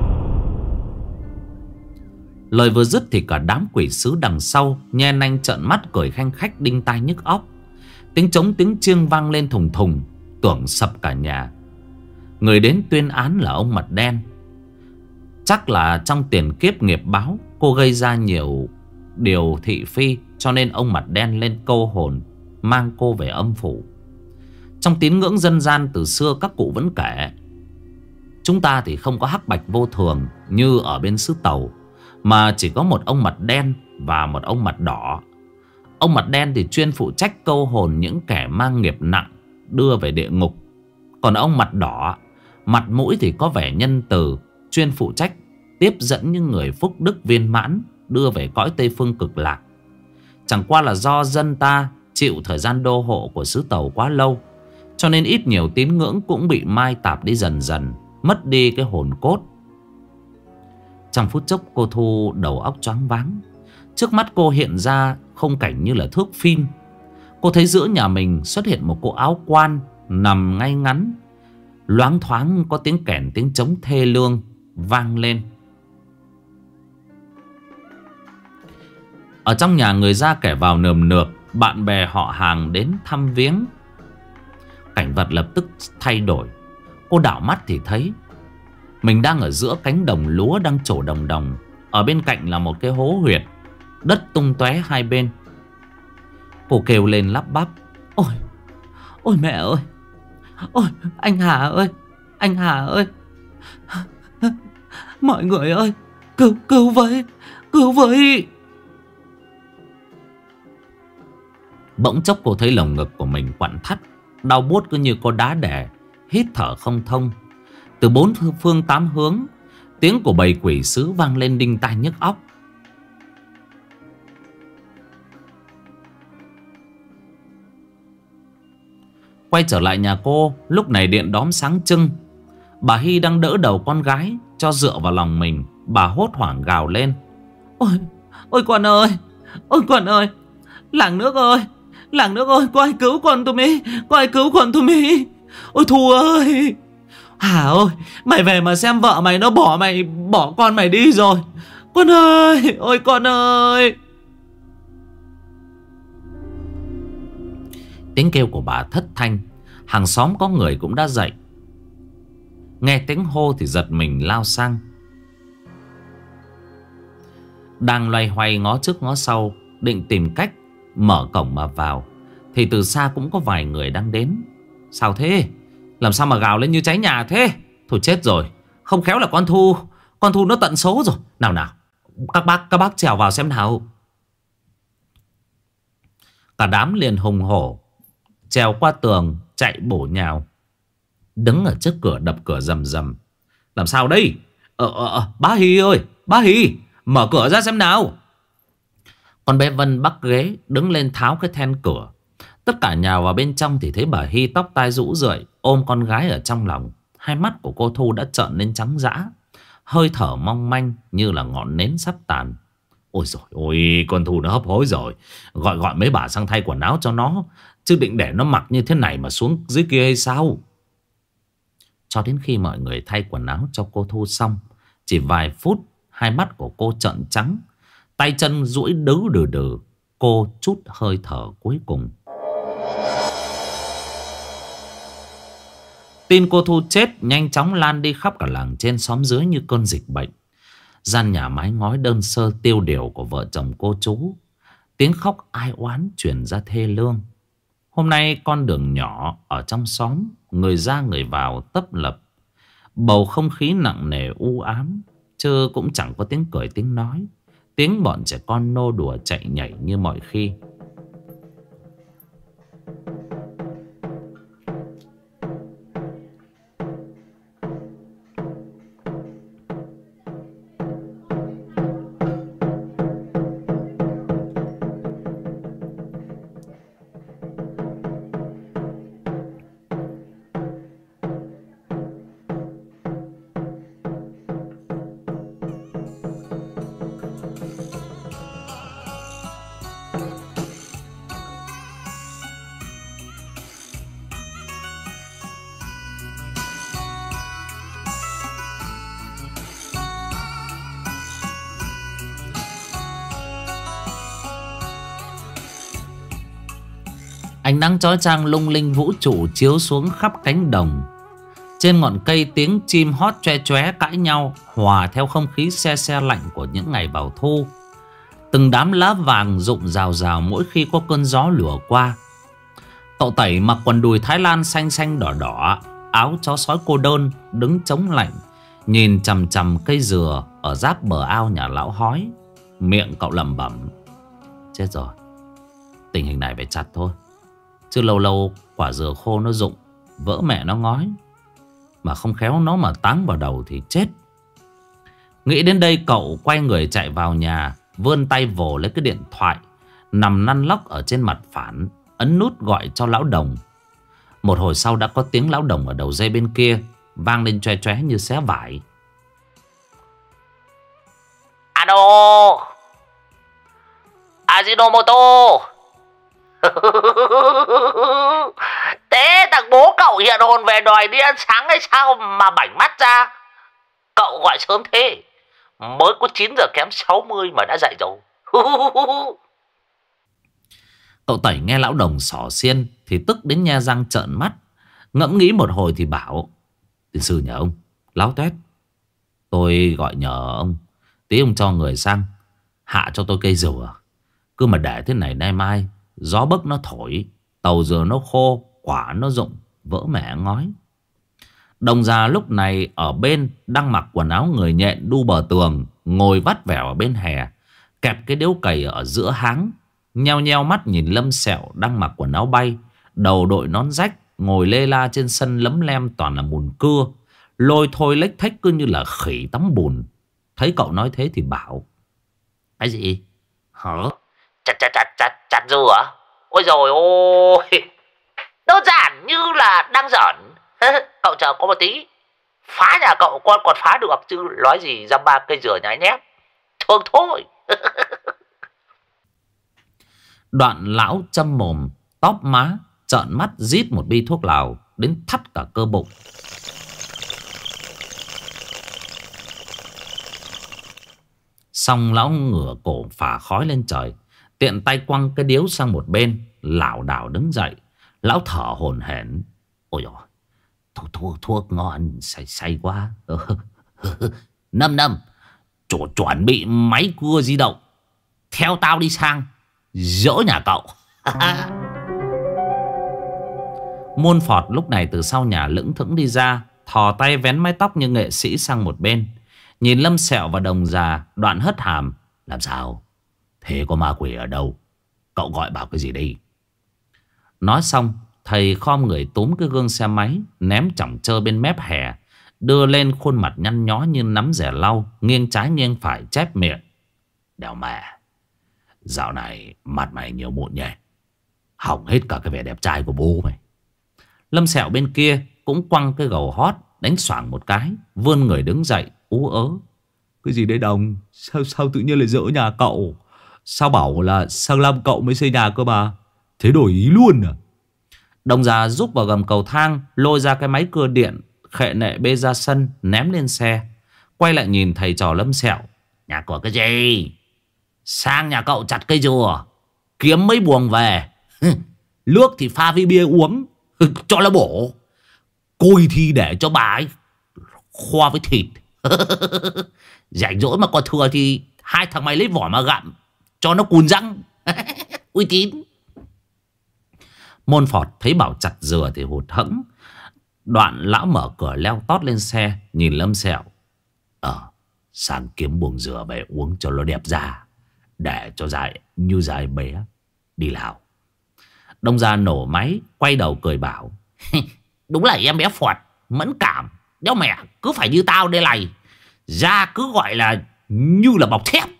Lời vừa dứt thì cả đám quỷ sứ đằng sau nhe nanh trợn mắt cười khanh khách đinh tai nhức óc. Tiếng trống tiếng chiêng vang lên thùng thùng, tưởng sập cả nhà. Người đến tuyên án là ông Mặt Đen. Chắc là trong tiền kiếp nghiệp báo, cô gây ra nhiều điều thị phi, cho nên ông Mặt Đen lên câu hồn, mang cô về âm phủ. Trong tín ngưỡng dân gian từ xưa các cụ vẫn kể, chúng ta thì không có hắc bạch vô thường như ở bên xứ Tàu, mà chỉ có một ông Mặt Đen và một ông Mặt Đỏ. Ông Mặt Đen thì chuyên phụ trách câu hồn những kẻ mang nghiệp nặng đưa về địa ngục. Còn ông Mặt Đỏ, mặt mũi thì có vẻ nhân từ, chuyên phụ trách tiếp dẫn những người phúc đức viên mãn đưa về cõi Tây Phương Cực Lạc. Chẳng qua là do dân ta chịu thời gian đô hộ của xứ Tàu quá lâu, cho nên ít nhiều tín ngưỡng cũng bị mai tạp đi dần dần, mất đi cái hồn cốt. Trong phút chốc cô Thu đầu óc choáng váng. Trước mắt cô hiện ra khung cảnh như là thước phim. Cô thấy giữa nhà mình xuất hiện một cô áo quan nằm ngay ngắn. Loáng thoáng có tiếng kèn tiếng trống thê lương vang lên. Ở trong nhà người ra kẻ vào nườm nượp, bạn bè họ hàng đến thăm viếng. Cảnh vật lập tức thay đổi. Cô đảo mắt thì thấy mình đang ở giữa cánh đồng lúa đang trổ đồng đồng. Ở bên cạnh là một cái hố huyệt, đất tung tóe hai bên. Cô kêu lên lắp bắp: Ôi, ôi mẹ ơi, ôi anh Hà ơi, anh Hà ơi, mọi người ơi, cứu với, cứu với. Bỗng chốc cô thấy lồng ngực của mình quặn thắt, đau buốt cứ như có đá đè, hít thở không thông. Từ bốn phương tám hướng, tiếng của bầy quỷ sứ vang lên đinh tai nhức óc. Quay trở lại nhà cô, lúc này điện đóm sáng trưng. Bà Hy đang đỡ đầu con gái cho dựa vào lòng mình. Bà hốt hoảng gào lên: Ôi, ôi con ơi, ôi con ơi, làng nước ơi, làng nước ơi, có ai cứu con tụi mi, có ai cứu con tụi mi. Ôi Thu ơi, Hà ơi, mày về mà xem vợ mày nó bỏ con mày đi rồi. Con ơi, ôi con ơi. Tiếng kêu của bà thất thanh. Hàng xóm có người cũng đã dậy. nghe tiếng hô thì giật mình lao sang. Đang loay hoay ngó trước ngó sau định tìm cách mở cổng mà vào, thì từ xa cũng có vài người đang đến. Sao thế? Làm sao mà gào lên như cháy nhà thế? Thôi chết rồi, không khéo là con Thu nó tận số rồi. Nào nào, các bác trèo vào xem nào. Cả đám liền hùng hổ trèo qua tường chạy bổ nhào, đứng ở trước cửa đập cửa rầm rầm. Làm sao đây? Bá Hì ơi, bá Hì, mở cửa ra xem nào. Con bé Vân bắc ghế đứng lên tháo cái then cửa. Tất cả nhào vào bên trong thì thấy bà Hy tóc tai rũ rượi ôm con gái ở trong lòng. Hai mắt của cô Thu đã trợn lên trắng dã, hơi thở mong manh như là ngọn nến sắp tàn. Ôi dồi ôi, con Thu nó hấp hối rồi. Gọi mấy bà sang thay quần áo cho nó, chứ định để nó mặc như thế này mà xuống dưới kia hay sao? Cho đến khi mọi người thay quần áo cho cô Thu xong, chỉ vài phút hai mắt của cô trợn trắng, tay chân duỗi đứ đừ. Cô trút hơi thở cuối cùng. Tin cô Thu chết nhanh chóng lan đi khắp cả làng trên xóm dưới như cơn dịch bệnh. Gian nhà mái ngói đơn sơ tiêu điều của vợ chồng cô chú, tiếng khóc ai oán truyền ra thê lương. Hôm nay con đường nhỏ ở trong xóm, người ra người vào tấp lập. Bầu không khí nặng nề u ám, chứ cũng chẳng có tiếng cười tiếng nói, tiếng bọn trẻ con nô đùa chạy nhảy như mọi khi. Ánh nắng chói chang lung linh vũ trụ chiếu xuống khắp cánh đồng. Trên ngọn cây tiếng chim hót choe choé cãi nhau, hòa theo không khí se se lạnh của những ngày vào thu. Từng đám lá vàng rụng rào rào mỗi khi có cơn gió lùa qua. Cậu Tẩy mặc quần đùi Thái Lan xanh xanh đỏ đỏ, áo chó sói cô đơn, đứng chống lạnh, nhìn chằm chằm cây dừa ở giáp bờ ao nhà lão Hói. Miệng cậu lẩm bẩm: chết rồi, tình hình này phải chặt thôi, chứ lâu lâu quả dừa khô nó rụng, vỡ mẹ nó ngói, mà không khéo nó mà táng vào đầu thì chết. Nghĩ đến đây cậu quay người chạy vào nhà, vươn tay vồ lấy cái điện thoại nằm lăn lóc ở trên mặt phản, ấn nút gọi cho lão Đồng. Một hồi sau đã có tiếng lão Đồng ở đầu dây bên kia vang lên choe choé như xé vải. Alo, Ajinomoto. Thế thằng bố cậu hiện hồn về đòi đi ăn sáng hay sao mà bảnh mắt ra? Cậu gọi sớm thế, mới có 9 giờ kém 60 mà đã dậy rồi. Cậu Tẩy nghe lão Đồng xỏ xiên thì tức đến nhe răng trợn mắt. Ngẫm nghĩ một hồi thì bảo: tiền sư nhà ông láo toét, tôi gọi nhờ ông tí ông cho người sang hạ cho tôi cây dừa. Cứ mà để thế này nay mai gió bấc nó thổi, tàu dừa nó khô, quả nó rụng, vỡ mẹ ngói. Đồng già lúc này ở bên đang mặc quần áo người nhện đu bờ tường, ngồi vắt vẻo ở bên hè, kẹp cái điếu cày ở giữa háng, nheo nheo mắt nhìn Lâm Sẹo đang mặc quần áo bay, đầu đội nón rách, ngồi lê la trên sân lấm lem toàn là mùn cưa, lôi thôi lếch thếch cứ như là khỉ tắm bùn. Thấy cậu nói thế thì bảo: cái gì? Hả? Chặt dừa à? Ôi dồi ôi, đơn giản như là đang giỡn. Cậu chờ có một tí, phá nhà cậu con còn phá được chứ nói gì ra 3 cây dừa nhái nhép. Thương thôi. Đoạn lão châm mồm, tóp má, trợn mắt rít một bi thuốc lào đến thắt cả cơ bụng. Xong lão ngửa cổ phả khói lên trời, tiện tay quăng cái điếu sang một bên, lảo đảo đứng dậy. Lão thở hổn hển: ôi dồi, thuốc ngon, say quá. Năm năm, chuẩn bị máy cưa di động, theo tao đi sang dỡ nhà cậu. Môn Phọt lúc này từ sau nhà lững thững đi ra, thò tay vén mái tóc như nghệ sĩ sang một bên, nhìn Lâm Sẹo và Đồng Già, đoạn hất hàm. Làm sao? Thế có ma quỷ ở đâu? Cậu gọi bảo cái gì đi? Nói xong, thầy khom người túm cái gương xe máy, ném chỏng chơ bên mép hè, đưa lên khuôn mặt nhăn nhó như nắm rẻ lau, nghiêng trái nghiêng phải chép miệng. Đéo mẹ, dạo này mặt mày nhiều mụn nhỉ, hỏng hết cả cái vẻ đẹp trai của bố mày. Lâm Sẹo bên kia cũng quăng cái gầu hót, đánh xoảng một cái, vươn người đứng dậy, ú ớ. Cái gì đấy Đồng? Sao tự nhiên lại dỡ nhà cậu? Sao bảo là sang năm cậu mới xây nhà cơ mà? Thế đổi ý luôn à? Đồng Già rúc vào gầm cầu thang, lôi ra cái máy cưa điện, khệ nệ bê ra sân, ném lên xe. Quay lại nhìn thầy trò Lâm Sẹo. Nhà của cái gì? Sang nhà cậu chặt cây rùa, kiếm mấy buồng về. Nước thì pha với bia uống, cho là bổ. Côi thì để cho bà ấy khoa với thịt. Rảnh rỗi mà còn thừa thì hai thằng mày lấy vỏ mà gặm, cho nó cùn răng. Uy tín. Môn Phọt thấy bảo chặt dừa thì hụt hẫng. Đoạn lão mở cửa leo tót lên xe, nhìn Lâm Sẹo. Sang kiếm buồng dừa về uống cho nó đẹp da, để cho dài như dài bé đi Lào. Đồng Già nổ máy, quay đầu cười bảo. Đúng là em bé Phọt mẫn cảm. Đéo mẹ, cứ phải như tao đây này, da cứ gọi là như là bọc thép.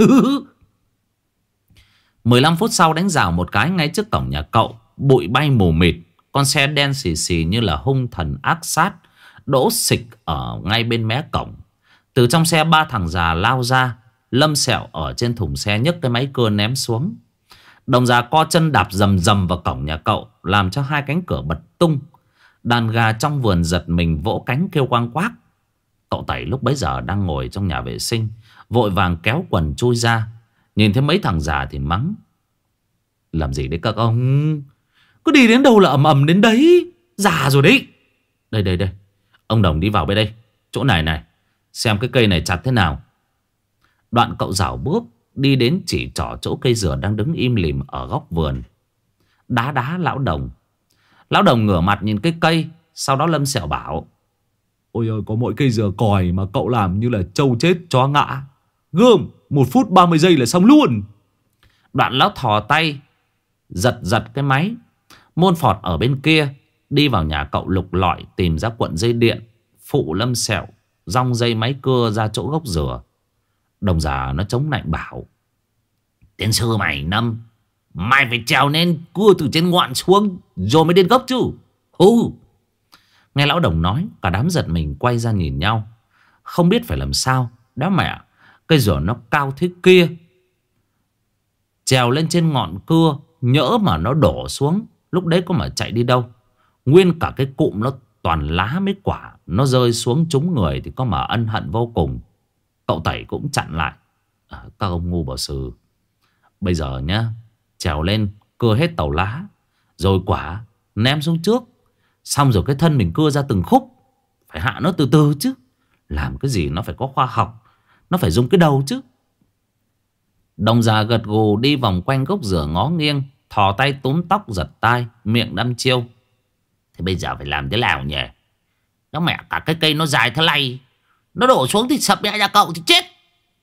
15 phút sau đánh rào một cái ngay trước cổng nhà cậu, bụi bay mù mịt. Con xe đen xì xì như là hung thần ác sát đỗ xịch ở ngay bên mé cổng. Từ trong xe ba thằng già lao ra. Lâm Sẹo ở trên thùng xe nhấc cái máy cưa ném xuống. Đồng Già co chân đạp rầm rầm vào cổng nhà cậu, làm cho hai cánh cửa bật tung. Đàn gà trong vườn giật mình vỗ cánh kêu quang quác. Cậu Tẩy lúc bấy giờ đang ngồi trong nhà vệ sinh, vội vàng kéo quần chui ra. Nhìn thấy mấy thằng già thì mắng. Làm gì đấy các ông? Cứ đi đến đâu là ầm ầm đến đấy. Già rồi đấy. Đây. Ông Đồng đi vào bên đây, chỗ này này, xem cái cây này chặt thế nào. Đoạn cậu rảo bước đi đến chỉ trỏ chỗ cây dừa đang đứng im lìm ở góc vườn. Đá lão Đồng. Lão Đồng ngửa mặt nhìn cái cây. Sau đó Lâm Sẹo bảo. Ôi ơi, có mỗi cây dừa còi mà cậu làm như là trâu chết chó ngã. Gươm 1 phút 30 giây là xong luôn. Đoạn lão thò tay giật cái máy. Môn Phọt ở bên kia đi vào nhà cậu lục lọi tìm ra cuộn dây điện, phụ Lâm Sẹo rong dây máy cưa ra chỗ gốc dừa. Đồng Già nó chống nạnh bảo. Tiến sư mày Năm, mày phải trèo lên cưa từ trên ngọn xuống rồi mới đến gốc chứ. Nghe lão Đồng nói, cả đám giật mình quay ra nhìn nhau. Không biết phải làm sao. Đéo mẹ, cây dừa nó cao thế kia, trèo lên trên ngọn cưa, nhỡ mà nó đổ xuống, lúc đấy có mà chạy đi đâu. Nguyên cả cái cụm nó toàn lá mấy quả, nó rơi xuống trúng người thì có mà ân hận vô cùng. Cậu Tẩy cũng chặn lại. Các ông ngu bảo sử, bây giờ nhá, trèo lên cưa hết tàu lá, rồi quả ném xuống trước, xong rồi cái thân mình cưa ra từng khúc. Phải hạ nó từ từ chứ. Làm cái gì nó phải có khoa học, nó phải dùng cái đầu chứ. Đồng Già gật gù đi vòng quanh gốc dừa ngó nghiêng, thò tay túm tóc giật tai, miệng đăm chiêu. Thế bây giờ phải làm thế nào nhỉ? Nó mẹ, cả cái cây nó dài thế này, nó đổ xuống thì sập mẹ nhà cậu thì chết.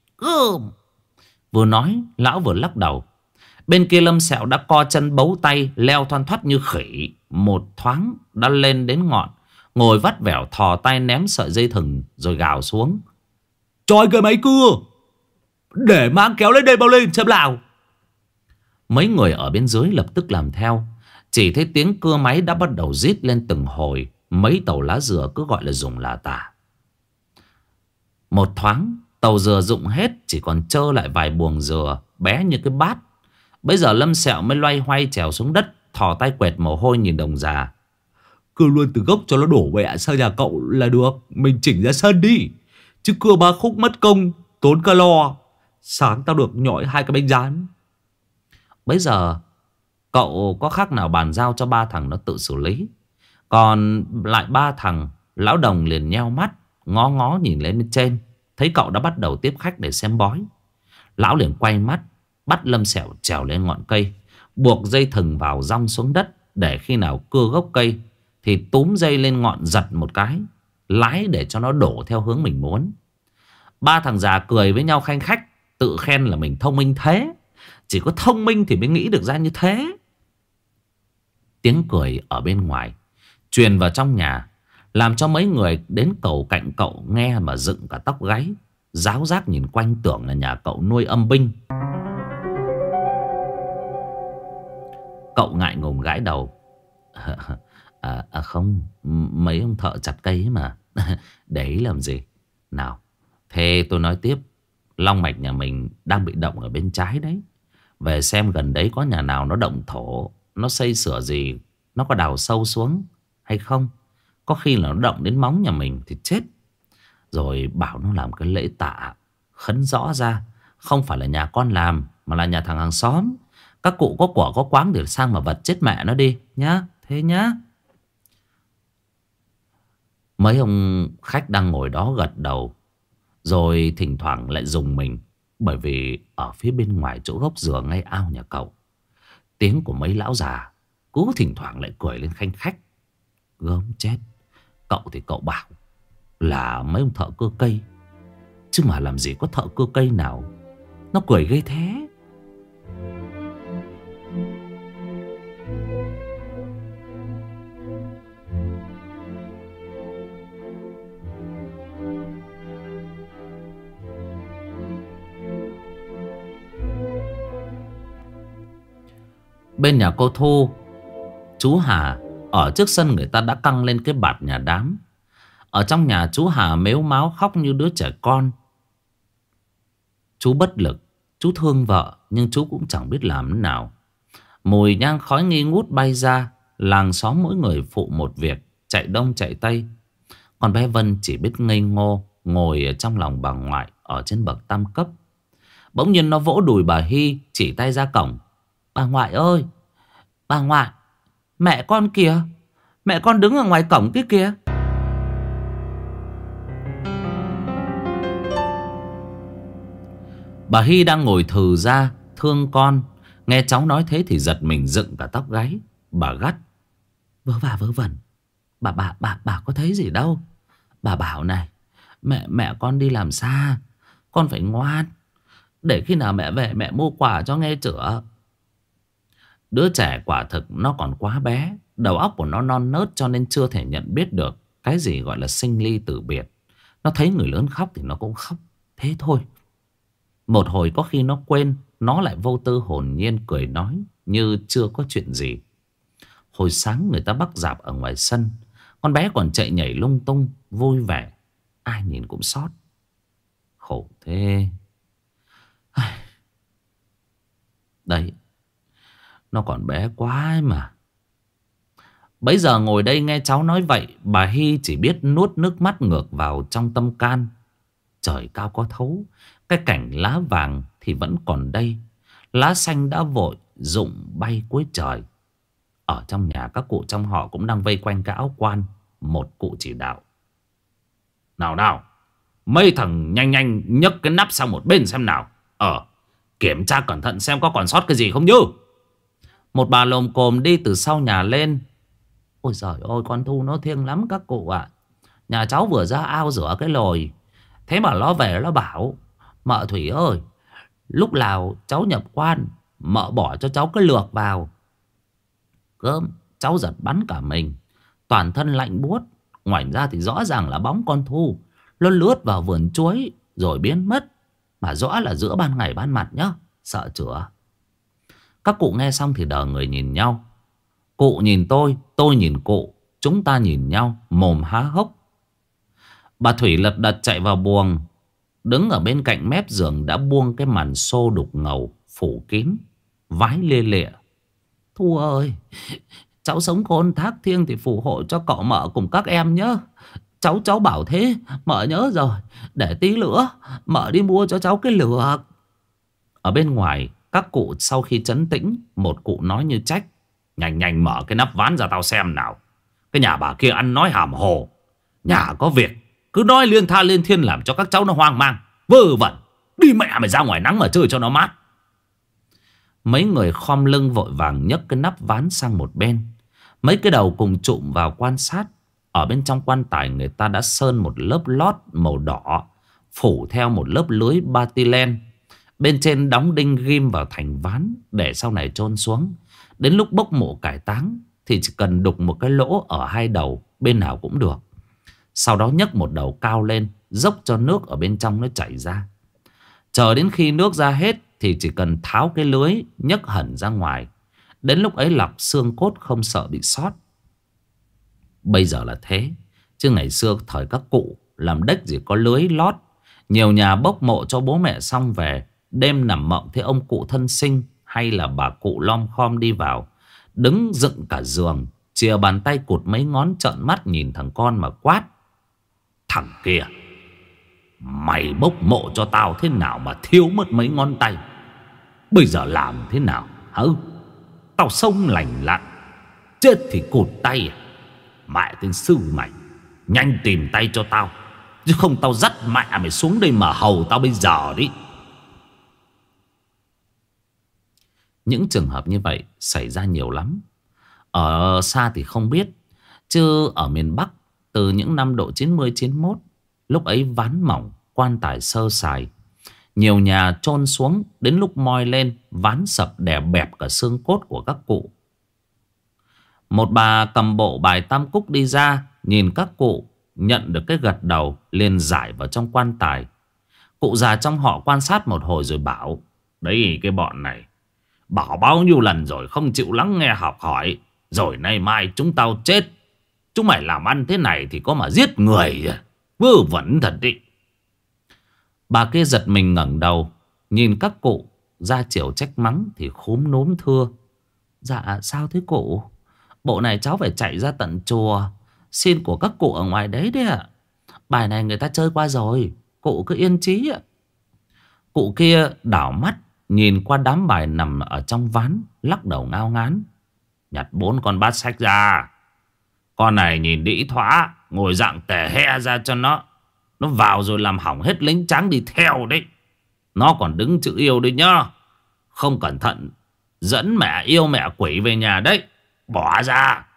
Vừa nói lão vừa lắc đầu. Bên kia Lâm Sẹo đã co chân bấu tay, leo thoăn thoắt như khỉ. Một thoáng đã lên đến ngọn, ngồi vắt vẻo thò tay ném sợi dây thừng rồi gào xuống. Choi cái máy cưa, để mang kéo lên đây bao lên xem nào. Mấy người ở bên dưới lập tức làm theo. Chỉ thấy tiếng cưa máy đã bắt đầu rít lên từng hồi. Mấy tàu lá dừa cứ gọi là rụng là tả. Một thoáng tàu dừa rụng hết, chỉ còn trơ lại vài buồng dừa bé như cái bát. Bây giờ Lâm Sẹo mới loay hoay trèo xuống đất, thò tay quẹt mồ hôi nhìn Đồng Già. Cưa luôn từ gốc cho nó đổ mẹ sang nhà cậu là được. Mình chỉnh ra sân đi, chứ cưa 3 khúc mất công, tốn calo. Sáng tao được nhỏi 2 cái bánh rán. Bây giờ cậu có khác nào bàn giao cho ba thằng nó tự xử lý. Còn lại ba thằng, lão Đồng liền nheo mắt, ngó ngó nhìn lên bên trên. Thấy cậu đã bắt đầu tiếp khách để xem bói. Lão liền quay mắt, bắt Lâm Sẹo trèo lên ngọn cây, buộc dây thừng vào giong xuống đất, để khi nào cưa gốc cây thì túm dây lên ngọn giật một cái, lái để cho nó đổ theo hướng mình muốn. Ba thằng già cười với nhau khanh khách, tự khen là mình thông minh thế. Chỉ có thông minh thì mới nghĩ được ra như thế. Tiếng cười ở bên ngoài truyền vào trong nhà, làm cho mấy người đến cầu cạnh cậu nghe mà dựng cả tóc gáy. Ráo rác nhìn quanh tưởng là nhà cậu nuôi âm binh. Cậu ngại ngùng gãi đầu. Không, mấy ông thợ chặt cây ấy mà. Đấy làm gì. Nào, thế tôi nói tiếp. Long mạch nhà mình đang bị động ở bên trái đấy. Về xem gần đấy có nhà nào nó động thổ, nó xây sửa gì, nó có đào sâu xuống hay không. Có khi là nó động đến móng nhà mình thì chết. Rồi bảo nó làm cái lễ tạ, khấn rõ ra không phải là nhà con làm, mà là nhà thằng hàng xóm. Các cụ có quả có quáng để sang mà vật chết mẹ nó đi nhá. Thế nhá. Mấy ông khách đang ngồi đó gật đầu, rồi thỉnh thoảng lại rùng mình. Bởi vì ở phía bên ngoài chỗ gốc dừa ngay ao nhà cậu, tiếng của mấy lão già cứ thỉnh thoảng lại cười lên khanh khách. Gớm chết. Cậu thì cậu bảo là mấy ông thợ cưa cây, chứ mà làm gì có thợ cưa cây nào nó cười ghê thế. Bên nhà cô Thu, chú Hà, ở trước sân người ta đã căng lên cái bạt nhà đám. Ở trong nhà chú Hà mếu máo khóc như đứa trẻ con. Chú bất lực, chú thương vợ, nhưng chú cũng chẳng biết làm thế nào. Mùi nhang khói nghi ngút bay ra. Làng xóm mỗi người phụ một việc, chạy đông chạy tây. Còn bé Vân chỉ biết ngây ngô ngồi ở trong lòng bà ngoại ở trên bậc tam cấp. Bỗng nhiên nó vỗ đùi bà Hy, chỉ tay ra cổng. Bà ngoại ơi, bà ngoại, mẹ con kìa, mẹ con đứng ở ngoài cổng kia kìa. Bà Hy đang ngồi thừ ra, thương con. Nghe cháu nói thế thì giật mình dựng cả tóc gáy. Bà gắt: vớ vả vớ vẩn, bà có thấy gì đâu. Bà bảo này, mẹ con đi làm xa, con phải ngoan, để khi nào mẹ về mẹ mua quà cho nghe chửa. Đứa trẻ quả thực nó còn quá bé, đầu óc của nó non nớt, cho nên chưa thể nhận biết được cái gì gọi là sinh ly tử biệt. Nó thấy người lớn khóc thì nó cũng khóc, thế thôi. Một hồi có khi nó quên, nó lại vô tư hồn nhiên cười nói như chưa có chuyện gì. Hồi sáng người ta bắt dạp ở ngoài sân, con bé còn chạy nhảy lung tung vui vẻ, ai nhìn cũng xót. Khổ thế. Đấy, nó còn bé quá ấy mà. Bấy giờ ngồi đây nghe cháu nói vậy, bà Hy chỉ biết nuốt nước mắt ngược vào trong tâm can. Trời cao có thấu, cái cảnh lá vàng thì vẫn còn đây, lá xanh đã vội rụng bay cuối trời. Ở trong nhà các cụ trong họ cũng đang vây quanh cái áo quan. Một cụ chỉ đạo: nào nào, mấy thằng nhanh nhanh nhấc cái nắp sang một bên xem nào. Kiểm tra cẩn thận xem có còn sót cái gì không Như. Một bà lồm cồm đi từ sau nhà lên: ôi giời ơi, con Thu nó thiêng lắm các cụ ạ. Nhà cháu vừa ra ao rửa cái lồi, thế mà nó về nó bảo: mợ Thủy ơi, lúc nào cháu nhập quan, mợ bỏ cho cháu cái lược vào. Gớm, cháu giật bắn cả mình, toàn thân lạnh buốt. Ngoảnh ra thì rõ ràng là bóng con Thu, nó lướt vào vườn chuối rồi biến mất. Mà rõ là giữa ban ngày ban mặt nhá, sợ chửa. Các cụ nghe xong thì đờ người nhìn nhau. Cụ nhìn tôi nhìn cụ, chúng ta nhìn nhau mồm há hốc. Bà Thủy lật đật chạy vào buồng, đứng ở bên cạnh mép giường đã buông cái màn xô đục ngầu phủ kín, vái lia lịa: Thu ơi, cháu sống khôn thác thiêng thì phù hộ cho cậu mợ cùng các em nhớ. Cháu bảo thế, mợ nhớ rồi. Để tí nữa mợ đi mua cho cháu cái lược. Ở bên ngoài, các cụ sau khi trấn tĩnh, một cụ nói như trách: nhanh nhanh mở cái nắp ván ra tao xem nào. Cái nhà bà kia ăn nói hàm hồ. Nhà có việc cứ nói liên tha liên thiên, làm cho các cháu nó hoang mang vơ vẩn. Đi mẹ mày ra ngoài nắng mà chơi cho nó mát. Mấy người khom lưng vội vàng nhấc cái nắp ván sang một bên. Mấy cái đầu cùng chụm vào quan sát. Ở bên trong quan tài người ta đã sơn một lớp lót màu đỏ, phủ theo một lớp lưới batilen. Bên trên đóng đinh ghim vào thành ván để sau này chôn xuống. Đến lúc bốc mộ cải táng thì chỉ cần đục một cái lỗ ở hai đầu, bên nào cũng được. Sau đó nhấc một đầu cao lên, dốc cho nước ở bên trong nó chảy ra. Chờ đến khi nước ra hết thì chỉ cần tháo cái lưới, nhấc hẳn ra ngoài. Đến lúc ấy lọc xương cốt không sợ bị sót. Bây giờ là thế, chứ ngày xưa thời các cụ làm đếch gì có lưới lót. Nhiều nhà bốc mộ cho bố mẹ xong về, đêm nằm mộng thấy ông cụ thân sinh hay là bà cụ lom khom đi vào, đứng dựng cả giường, chìa bàn tay cụt mấy ngón, trợn mắt nhìn thằng con mà quát: thằng kia, mày bốc mộ cho tao thế nào mà thiếu mất mấy ngón tay? Bây giờ làm thế nào hả? Tao sống lành lặn, chết thì cụt tay à? Mẹ tên sư mày, nhanh tìm tay cho tao, chứ không tao dắt mẹ mày xuống đây mà hầu tao bây giờ đi. Những trường hợp như vậy xảy ra nhiều lắm. Ở xa thì không biết, chứ ở miền Bắc từ những năm độ 90-91, lúc ấy ván mỏng, quan tài sơ sài, nhiều nhà chôn xuống, đến lúc moi lên ván sập đè bẹp cả xương cốt của các cụ. Một bà cầm bộ bài tam cúc đi ra, nhìn các cụ, nhận được cái gật đầu, liền giải vào trong quan tài. Cụ già trong họ quan sát một hồi rồi bảo: đấy, cái bọn này bảo bao nhiêu lần rồi không chịu lắng nghe học hỏi. Rồi nay mai chúng tao chết, chúng mày làm ăn thế này thì có mà giết người à? Vớ vẩn thật đi. Bà kia giật mình ngẩng đầu, nhìn các cụ ra chiều trách mắng thì khúm núm thưa: dạ sao thế cụ? Bộ này cháu phải chạy ra tận chùa xin của các cụ ở ngoài đấy đấy ạ. Bài này người ta chơi qua rồi, cụ cứ yên chí ạ. Cụ kia đảo mắt nhìn qua đám bài nằm ở trong ván, lắc đầu ngao ngán: nhặt 4 con bát sách ra. Con này nhìn đĩ thóa, ngồi dạng tè he ra cho nó vào rồi làm hỏng hết lính trắng đi theo đấy. Nó còn đứng chữ yêu đấy nhá. Không cẩn thận dẫn mẹ yêu mẹ quỷ về nhà đấy. Bỏ ra.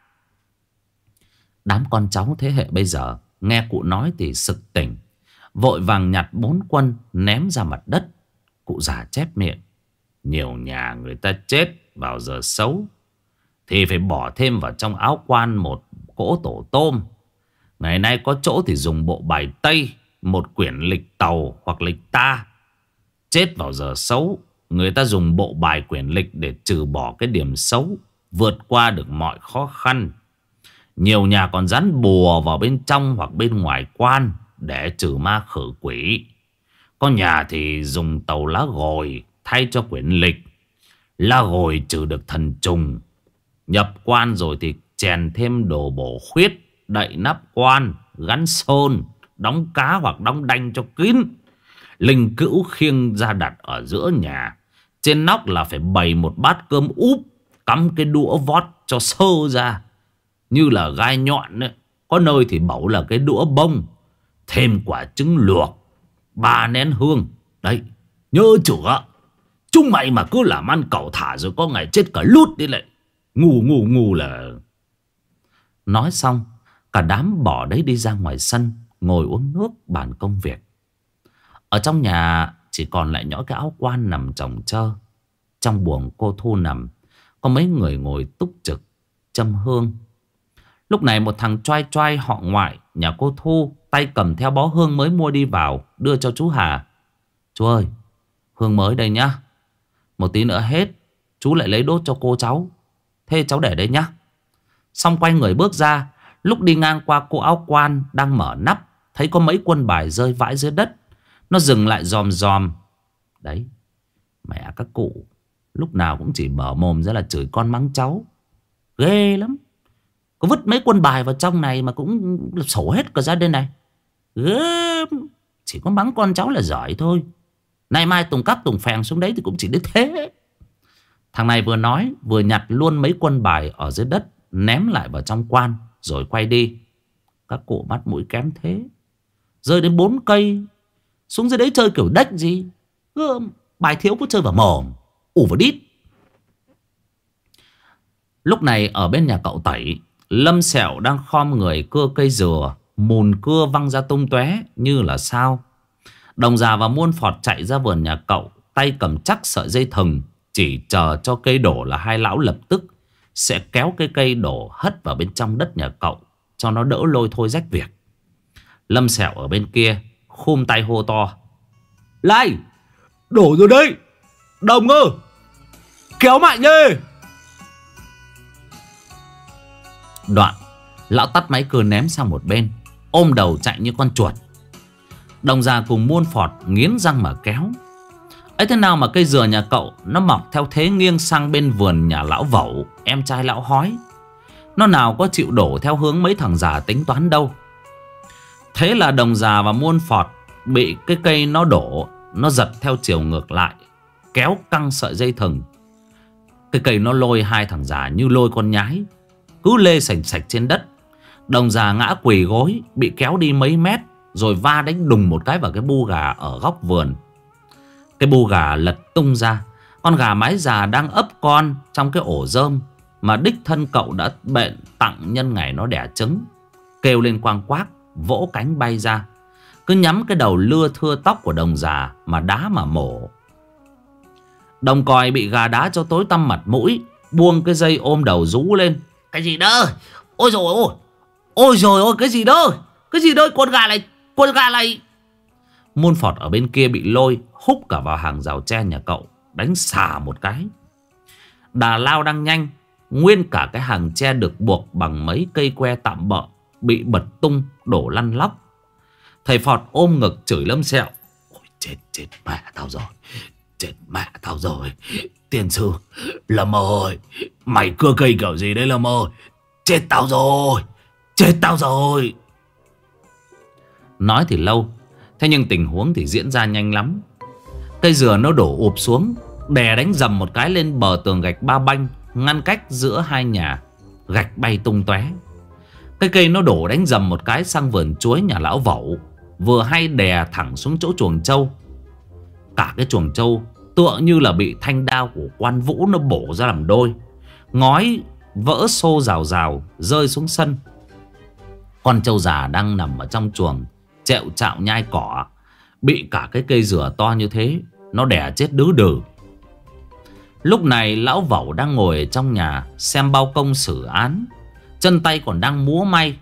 Đám con cháu thế hệ bây giờ nghe cụ nói thì sực tỉnh, vội vàng nhặt 4 quân ném ra mặt đất. Cụ già chép miệng: nhiều nhà người ta chết vào giờ xấu thì phải bỏ thêm vào trong áo quan một cỗ tổ tôm. Ngày nay có chỗ thì dùng bộ bài Tây, một quyển lịch Tàu hoặc lịch Ta. Chết vào giờ xấu, người ta dùng bộ bài quyển lịch để trừ bỏ cái điểm xấu, vượt qua được mọi khó khăn. Nhiều nhà còn dán bùa vào bên trong hoặc bên ngoài quan để trừ ma khử quỷ. Có nhà thì dùng tàu lá gồi thay cho quyển lịch. Lá gồi trừ được thần trùng. Nhập quan rồi thì chèn thêm đồ bổ khuyết, đậy nắp quan, gắn sơn, đóng cá hoặc đóng đanh cho kín. Linh cữu khiêng ra đặt ở giữa nhà. Trên nóc là phải bày một bát cơm úp, cắm cái đũa vót cho sơ ra như là gai nhọn ấy. Có nơi thì bảo là cái đũa bông. Thêm quả trứng luộc, 3 nén hương. Đấy, nhớ chưa? Chúng mày mà cứ làm ăn cẩu thả rồi có ngày chết cả lút đi lại. Ngu là... Nói xong, cả đám bỏ đấy đi ra ngoài sân, ngồi uống nước bàn công việc. Ở trong nhà chỉ còn lại nhỏ cái áo quan nằm chồng chơ. Trong buồng cô Thu nằm, có mấy người ngồi túc trực châm hương. Lúc này một thằng choai choai họ ngoại nhà cô Thu, tay cầm theo bó hương mới mua đi vào, đưa cho chú Hà. Chú ơi, hương mới đây nhá. Một tí nữa hết, chú lại lấy đốt cho cô cháu. Thế cháu để đây nhá. Xong quay người bước ra. Lúc đi ngang qua cô áo quan đang mở nắp, thấy có mấy quân bài rơi vãi dưới đất. Nó dừng lại dòm dòm. Đấy, mẹ các cụ lúc nào cũng chỉ mở mồm ra là chửi con mắng cháu. Ghê lắm. Có vứt mấy quân bài vào trong này mà cũng sổ hết cả ra đây này. Ghê. Chỉ có mắng con cháu là giỏi thôi. Nay mai tùng cắp tùng phèn xuống đấy thì cũng chỉ đến thế. Thằng này vừa nói vừa nhặt luôn mấy quân bài ở dưới đất, ném lại vào trong quan. rồi quay đi. Các cụ mắt mũi kém thế, rơi đến 4 cây, xuống dưới đấy chơi kiểu đếch gì. Bài thiếu có chơi vào mồm, ủ vào đít. Lúc này ở bên nhà cậu Tẩy, Lâm Sẹo đang khom người cưa cây dừa. Mùn cưa văng ra tung tóe như là sao. Đồng già và Muôn Phọt chạy ra vườn nhà cậu, tay cầm chắc sợi dây thừng, chỉ chờ cho cây đổ là hai lão lập tức sẽ kéo cái cây đổ hất vào bên trong đất nhà cậu, cho nó đỡ lôi thôi rách việc. Lâm Sẹo ở bên kia khum tay hô to: Lai, đổ rồi đấy, Đồng ơi, kéo mạnh đi. Đoạn lão tắt máy cưa ném sang một bên, ôm đầu chạy như con chuột. Đồng già cùng Muôn Phọt nghiến răng mà kéo. Ấy thế nào mà cây dừa nhà cậu nó mọc theo thế nghiêng sang bên vườn nhà lão Vẩu, em trai lão Hói. Nó nào có chịu đổ theo hướng mấy thằng già tính toán đâu. Thế là Đồng già và Muôn Phọt bị cái cây nó đổ, nó giật theo chiều ngược lại, kéo căng sợi dây thừng. Cái cây nó lôi hai thằng già như lôi con nhái, cứ lê sành sạch trên đất. Đồng già ngã quỳ gối, bị kéo đi mấy mét, rồi va đánh đùng một cái vào cái bu gà ở góc vườn. Cái bu gà lật tung ra. Con gà mái già đang ấp con trong cái ổ rơm mà đích thân cậu đã bệnh tặng nhân ngày nó đẻ trứng. Kêu lên quang quác, vỗ cánh bay ra, cứ nhắm cái đầu lưa thưa tóc của đồng già mà đá mà mổ. Đồng còi bị gà đá cho tối tăm mặt mũi, buông cái dây ôm đầu rú lên: Cái gì đó? Ôi dồi ôi, ôi dồi ôi, cái gì đó? Cái gì đó? Con gà này. Muôn Phọt ở bên kia bị lôi húc cả vào hàng rào tre nhà cậu, đánh xà một cái. Đà lao đang nhanh, nguyên cả cái hàng tre được buộc bằng mấy cây que tạm bợ bị bật tung đổ lăn lóc. Thầy Phọt ôm ngực chửi Lâm Sẹo: Ôi chết mẹ tao rồi, chết mẹ tao rồi. Tiền sư Lâm ơi, mày cưa cây kiểu gì đấy Lâm ơi? Chết tao rồi, chết tao rồi. Nói thì lâu, thế nhưng tình huống thì diễn ra nhanh lắm. Cây dừa nó đổ ụp xuống, đè đánh dầm một cái lên bờ tường gạch ba banh ngăn cách giữa hai nhà. Gạch bay tung tóe. Cái cây nó đổ đánh dầm một cái sang vườn chuối nhà lão Vẩu, vừa hay đè thẳng xuống chỗ chuồng trâu. Cả cái chuồng trâu tựa như là bị thanh đao của quan vũ nó bổ ra làm đôi. Ngói vỡ xô rào rào rơi xuống sân. Con trâu già đang nằm ở trong chuồng chẹo chạo nhai cỏ, bị cả cái cây dừa to như thế nó đè chết đứ đừ. Lúc này lão Vẩu đang ngồi ở trong nhà xem bao công xử án, chân tay còn đang múa may.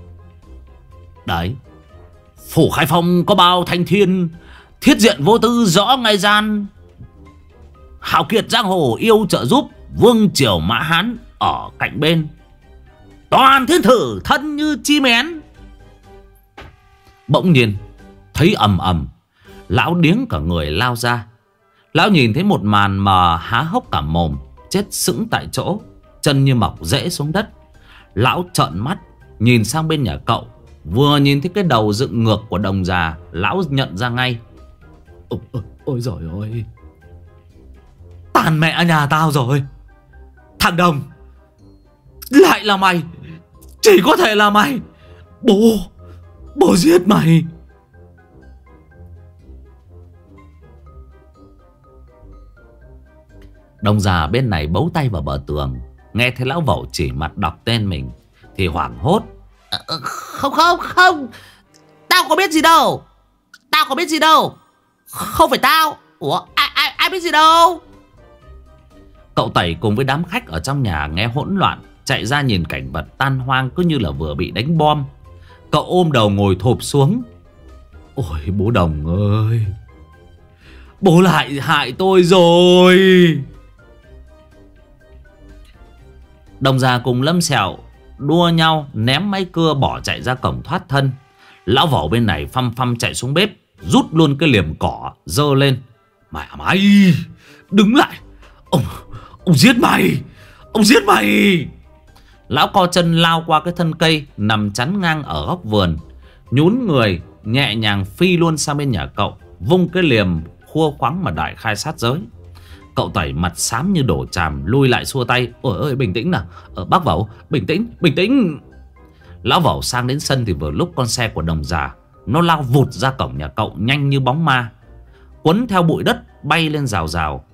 Đấy, phủ Khai Phong có bao thanh thiên, thiết diện vô tư rõ ngay gian. Hào kiệt giang hồ yêu trợ giúp, vương triều Mã Hán ở cạnh bên. Toàn thiên thử thân như chim én. Bỗng nhiên thấy ầm ầm, lão điếng cả người lao ra. Lão nhìn thấy một màn mà há hốc cả mồm, chết sững tại chỗ, chân như mọc rễ xuống đất. Lão trợn mắt nhìn sang bên nhà cậu, vừa nhìn thấy cái đầu dựng ngược của đồng già, lão nhận ra ngay. Ôi giời ơi, tàn mẹ nhà tao rồi. Thằng Đồng, lại là mày, chỉ có thể là mày. Bố giết mày. Đồng già bên này bấu tay vào bờ tường, nghe thấy lão Vẩu chỉ mặt đọc tên mình thì hoảng hốt. Không, tao có biết gì đâu. Tao có biết gì đâu. Không phải tao. Ủa, ai biết gì đâu. Cậu Tẩy cùng với đám khách ở trong nhà nghe hỗn loạn, chạy ra nhìn cảnh vật tan hoang cứ như là vừa bị đánh bom. Cậu ôm đầu ngồi thụp xuống. Ôi bố Đồng ơi, bố lại hại tôi rồi. Đồng già cùng Lâm Sẹo đua nhau ném máy cưa bỏ chạy ra cổng thoát thân. Lão Vẩu bên này phăm phăm chạy xuống bếp, rút luôn cái liềm cỏ giơ lên. Mẹ mày, đứng lại. Ông giết mày. Ông giết mày. Lão co chân lao qua cái thân cây nằm chắn ngang ở góc vườn, nhún người nhẹ nhàng phi luôn sang bên nhà cậu, vung cái liềm khua khoắng mà đại khai sát giới. Cậu Tẩy mặt xám như đổ tràm lui lại xua tay. Ôi ơi bình tĩnh nào, bác Vẩu, bình tĩnh, bình tĩnh. Lão Vẩu sang đến sân thì vừa lúc con xe của Đồng già nó lao vụt ra cổng nhà cậu nhanh như bóng ma, quấn theo bụi đất bay lên rào rào.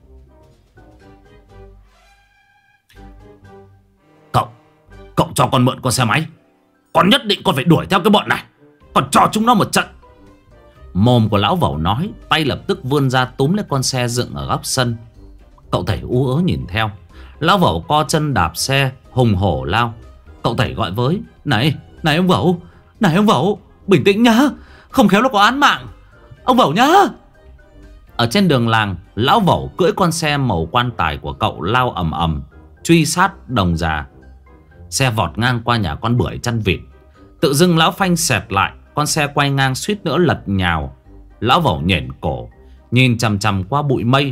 Cậu cho con mượn con xe máy, con nhất định con phải đuổi theo cái bọn này, còn cho chúng nó một trận. Mồm của lão Vẩu nói, tay lập tức vươn ra túm lấy con xe dựng ở góc sân. Cậu Tẩy ú ớ nhìn theo. Lão Vẩu co chân đạp xe hùng hổ lao. Cậu Tẩy gọi với: Này ông Vẩu, này ông Vẩu, bình tĩnh nhá, không khéo nó có án mạng, ông Vẩu nhá. Ở trên đường làng, lão Vẩu cưỡi con xe màu quan tài của cậu lao ầm ầm truy sát Đồng già. Xe vọt ngang qua nhà con Bưởi chăn vịt. Tự dưng lão phanh xẹt lại, con xe quay ngang suýt nữa lật nhào. Lão Vẩu nhện cổ nhìn chằm chằm qua bụi mây.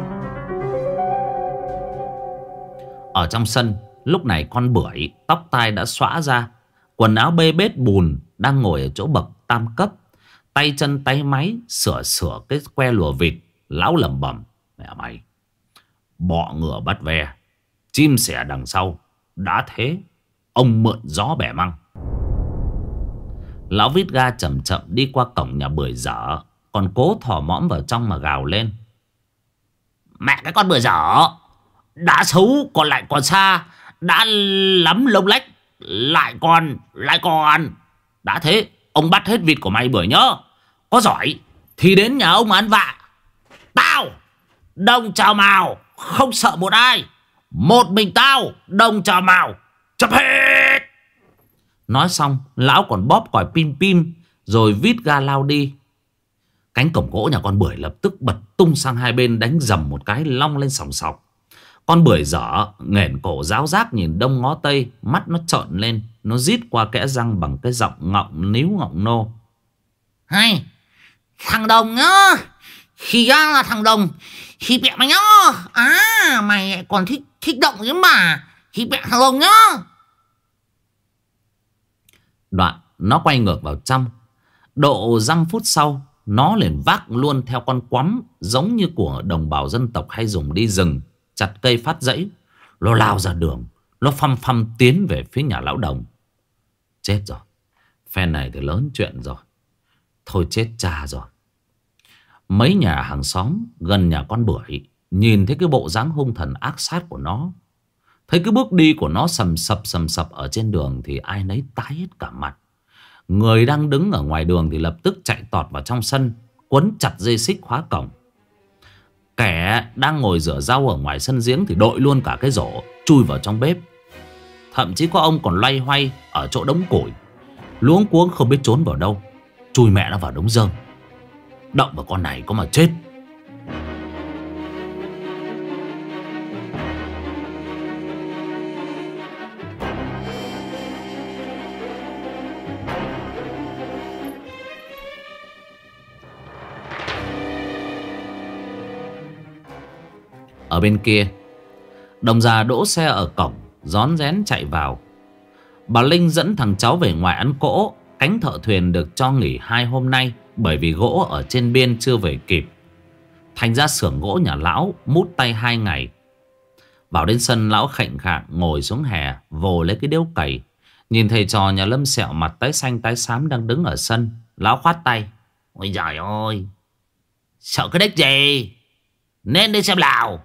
Ở trong sân, lúc này con Bưởi tóc tai đã xõa ra, quần áo bê bết bùn, đang ngồi ở chỗ bậc tam cấp, tay chân tay máy sửa cái que lùa vịt. Lão lẩm bẩm: Mẹ mày, bọ ngựa bắt ve, chim sẻ đằng sau, đã thế ông mượn gió bẻ măng. Lão vít ga chậm chậm đi qua cổng nhà Bưởi dở, còn cố thò mõm vào trong mà gào lên: Mẹ cái con Bưởi dở, đã xấu còn lại còn xa, đã lắm lông lách, lại còn. Đã thế ông bắt hết vịt của mày Bưởi nhớ, có giỏi thì đến nhà ông mà ăn vạ. Tao Đồng Chào Mào không sợ một ai, một mình tao Đồng Chào Mào chập hết. Nói xong, lão còn bóp còi pim pim rồi vít ga lao đi. Cánh cổng gỗ nhà con Bưởi lập tức bật tung sang hai bên, đánh dầm một cái long lên sòng sọc. Con Bưởi dở nghển cổ ráo rác nhìn đông ngó tây, mắt nó trợn lên, nó rít qua kẽ răng bằng cái giọng ngọng níu ngọng nô: Hay thằng Đồng nhá, khi ra là thằng Đồng, khi mẹ mày nhá. À mày còn thích động chứ mà, khi mẹ thằng Đồng nhá. Đoạn nó quay ngược vào trong. Độ 5 phút sau, nó liền vác luôn theo con quắm giống như của đồng bào dân tộc hay dùng đi rừng chặt cây phát rẫy. Nó lao ra đường, nó phăm phăm tiến về phía nhà lão Đồng. Chết rồi, phe này thì lớn chuyện rồi, thôi chết cha rồi. Mấy nhà hàng xóm gần nhà con Bưởi nhìn thấy cái bộ dáng hung thần ác sát của nó, thấy cái bước đi của nó sầm sập ở trên đường thì ai nấy tái hết cả mặt. Người đang đứng ở ngoài đường thì lập tức chạy tọt vào trong sân, quấn chặt dây xích khóa cổng. Kẻ đang ngồi rửa rau ở ngoài sân giếng thì đội luôn cả cái rổ chui vào trong bếp. Thậm chí có ông còn loay hoay ở chỗ đống củi, luống cuống không biết trốn vào đâu, chui mẹ nó vào đống rơm. Động vào con này có mà chết. Ở bên kia, Đồng già đỗ xe ở cổng, rón rén chạy vào. Bà Linh dẫn thằng cháu về ngoài ăn cỗ. Cánh thợ thuyền được cho nghỉ 2 hôm nay, bởi vì gỗ ở trên biên chưa về kịp. Thành ra xưởng gỗ nhà lão mút tay 2 ngày. Vào đến sân, lão khệnh khạng ngồi xuống hè, vồ lấy cái điếu cày. Nhìn thầy trò nhà Lâm Sẹo mặt tái xanh tái xám đang đứng ở sân, lão khoát tay: Ôi giời ơi, sợ cái đếch gì, nên đi xem nào.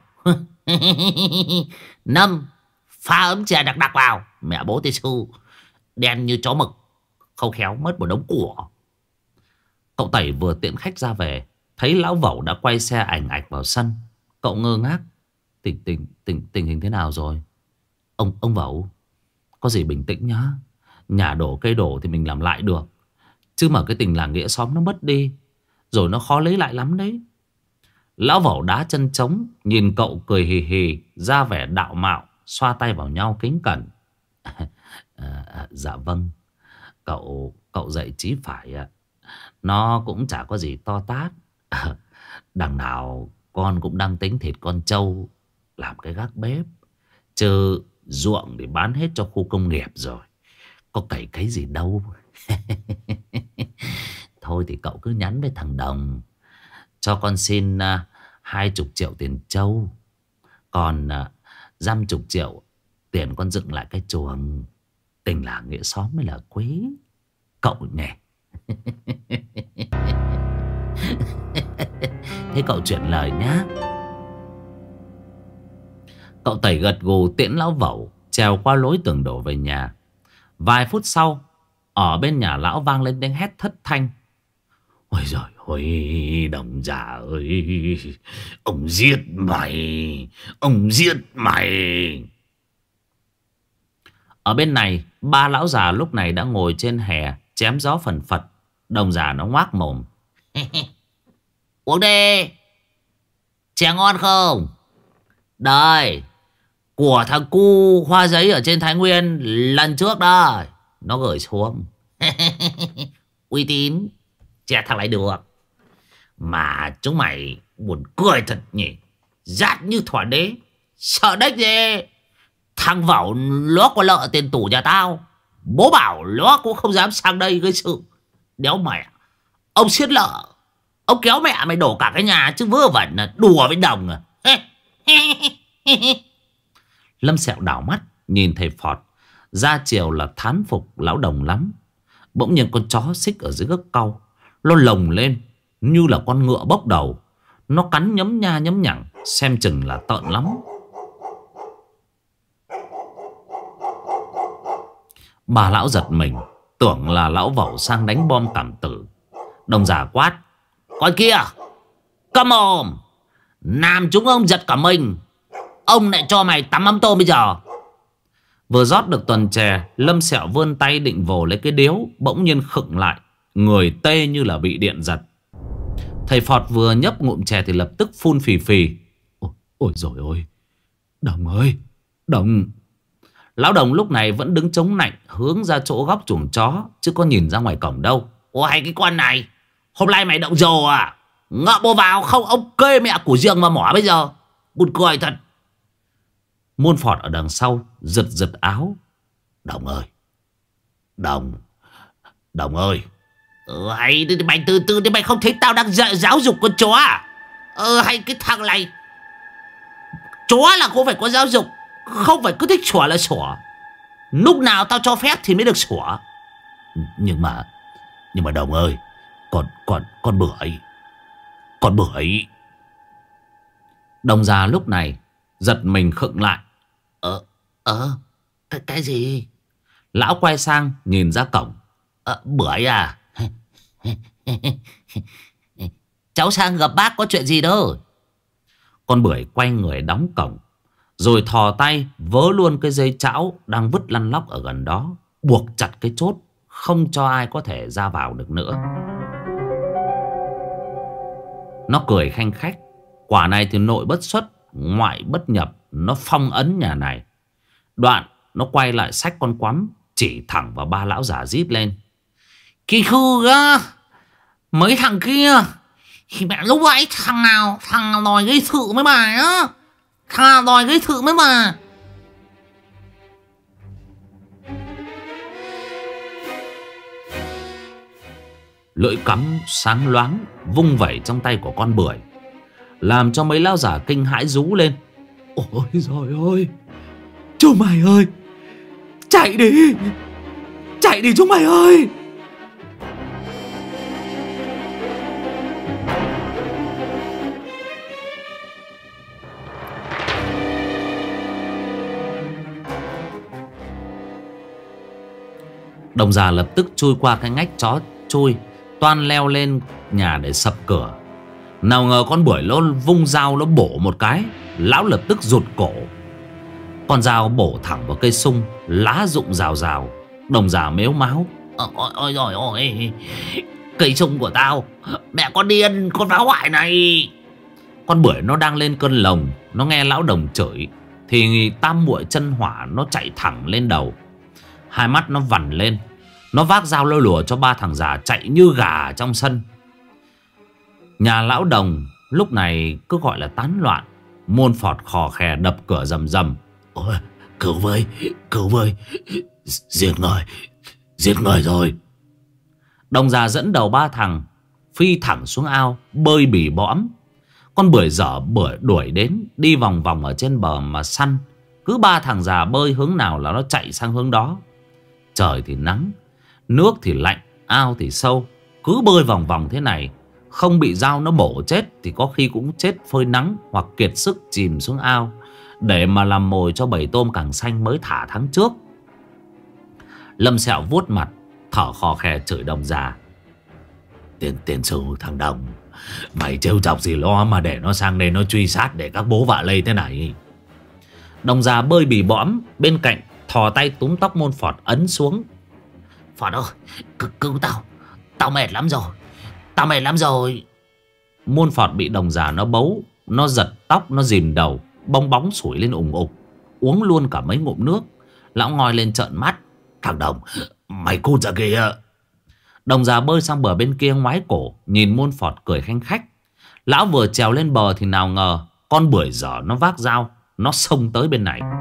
Nâm pha ấm trà đặc đặc vào, mẹ bố tê su đen như chó mực, không khéo mất một đống của. Cậu Tẩy vừa tiễn khách ra về, thấy lão Vẩu đã quay xe ảnh ạch vào sân. Cậu ngơ ngác: Tình hình thế nào rồi? Ông Vẩu, có gì bình tĩnh nhá. Nhà đổ cây đổ thì mình làm lại được, chứ mà cái tình làng nghĩa xóm nó mất đi rồi nó khó lấy lại lắm đấy. Lão Vẩu đá chân trống, nhìn cậu cười hì hì, ra vẻ đạo mạo, xoa tay vào nhau kính cẩn. Dạ vâng, cậu dạy chí phải ạ. Nó cũng chả có gì to tát. Đằng nào con cũng đang tính thịt con trâu làm cái gác bếp, chứ ruộng thì bán hết cho khu công nghiệp rồi, có cày cái gì đâu. Thôi thì cậu cứ nhắn với thằng Đồng, cho con xin 20 triệu tiền trâu, còn 50 triệu tiền con dựng lại cái chuồng. Tình làng nghĩa xóm mới là quý cậu nhỉ. Thế cậu chuyển lời nhá. Cậu Tẩy gật gù tiễn lão Vẩu trèo qua lối tường đổ về nhà. Vài phút sau, ở bên nhà lão vang lên tiếng hét thất thanh. Ôi giời ơi, Đồng già ơi, ông giết mày, ông giết mày. Ở bên này, ba lão già lúc này đã ngồi trên hè chém gió phần phật. Đồng già nó ngoác mồm. Uống đi, chè ngon không? Đây, của thằng cu hoa giấy ở trên Thái Nguyên lần trước đây, nó gửi xuống. Uy tín, chè thằng này được. Mà chúng mày buồn cười thật nhỉ. Rát như thỏa đế, sợ đếch gì. Thằng Vẩu nó có lợ tiền tủ nhà tao. Bố bảo nó cũng không dám sang đây gây sự. Đéo mẹ, ông siết lợ, ông kéo mẹ mày đổ cả cái nhà chứ vớ vẩn là đùa với Đồng à. Lâm Sẹo đảo mắt nhìn thầy Phọt, ra chiều là thán phục lão Đồng lắm. Bỗng nhiên con chó xích ở dưới gốc cau, nó lồng lên như là con ngựa bốc đầu. Nó cắn nhấm nha nhấm nhẳng, xem chừng là tợn lắm. Bà lão giật mình, tưởng là lão Vẩu sang đánh bom cảm tử. Đồng già quát. Con kia, câm mồm. Làm chúng ông giật cả mình. Ông lại cho mày tắm mắm tôm bây giờ. Vừa rót được tuần chè, Lâm Sẹo vươn tay định vồ lấy cái điếu, bỗng nhiên khựng lại, người tê như là bị điện giật. Thầy Phọt vừa nhấp ngụm chè thì lập tức phun phì phì. Ôi dồi ôi, Đồng ơi, Đồng. Lão Đồng lúc này vẫn đứng chống nạnh hướng ra chỗ góc chuồng chó, chứ có nhìn ra ngoài cổng đâu. Ôi cái con này, hôm nay mày động rồ à? Ngợ bồ vào không ông kê mẹ của riêng mà mỏ bây giờ. Buồn cười thật. Muôn Phọt ở đằng sau giật giật áo. Đồng ơi, Đồng ơi. Hay mày từ từ đi, mày không thấy tao đang giáo dục con chó à? Hay cái thằng này, chó là cũng phải có giáo dục, không phải cứ thích sủa là sủa. Lúc nào tao cho phép thì mới được sủa. Nhưng mà Đồng ơi, con bưởi. Đồng già lúc này giật mình khựng lại. Cái gì? Lão quay sang nhìn ra cổng. Bưởi à? Cháu sang gặp bác có chuyện gì đâu. Con bưởi quay người đóng cổng, rồi thò tay vớ luôn cái dây chảo đang vứt lăn lóc ở gần đó, buộc chặt cái chốt, không cho ai có thể ra vào được nữa. Nó cười khanh khách. Quả này thì nội bất xuất, ngoại bất nhập. Nó phong ấn nhà này. Đoạn nó quay lại xách con quắm, chỉ thẳng vào ba lão già rít lên. Kỳ khư á, mấy thằng kia thì mẹ lúc ấy thằng nào đòi gây sự với bà á. Thằng nào đòi gây sự với bà. Lưỡi cắm sáng loáng vung vẩy trong tay của con bưởi, làm cho mấy lão già kinh hãi rú lên. Ôi giời ơi, chúng mày ơi, chạy đi chúng mày ơi. Đồng già lập tức chui qua cái ngách chó chui, toan leo lên nhà để sập cửa. Nào ngờ con bưởi nó vung dao nó bổ một cái, lão lập tức rụt cổ. Con dao bổ thẳng vào cây sung, lá rụng rào rào. Đồng già mếu máo. Ôi giời ơi, cây sung của tao, mẹ con điên, con phá hoại này. Con bưởi nó đang lên cơn lồng, nó nghe lão Đồng chửi thì tam muội chân hỏa nó chạy thẳng lên đầu. Hai mắt nó vằn lên, nó vác dao lôi lùa cho ba thằng già chạy như gà trong sân. Nhà lão Đồng lúc này cứ gọi là tán loạn. Muôn Phọt khò khè đập cửa rầm rầm. Ôi, cứu với, giết người rồi. Đồng già dẫn đầu ba thằng phi thẳng xuống ao, bơi bỉ bõm. Con bưởi dở bưởi đuổi đến, đi vòng vòng ở trên bờ mà săn. Cứ ba thằng già bơi hướng nào là nó chạy sang hướng đó. Trời thì nắng, nước thì lạnh, ao thì sâu. Cứ bơi vòng vòng thế này, không bị dao nó bổ chết thì có khi cũng chết phơi nắng hoặc kiệt sức chìm xuống ao, để mà làm mồi cho bầy tôm càng xanh mới thả tháng trước. Lâm Sẹo vuốt mặt, thở khò khè chửi Đồng già: Tiền sư thằng Đồng, mày trêu chọc gì lo mà để nó sang đây nó truy sát để các bố vạ lây thế này. Đồng già bơi bì bõm bên cạnh, thò tay túm tóc Môn Phọt ấn xuống. Phọt ơi, cứu tao. Tao mệt lắm rồi. Tao mệt lắm rồi. Môn Phọt bị Đồng già nó bấu, nó giật tóc, nó dìm đầu, bong bóng sủi lên ủng ục, uống luôn cả mấy ngụm nước. Lão ngoi lên trợn mắt: Thằng Đồng, mày cút ra kìa. Đồng già bơi sang bờ bên kia ngoái cổ nhìn Môn Phọt cười khanh khách. Lão vừa trèo lên bờ thì nào ngờ con bưởi dở nó vác dao, nó xông tới bên này.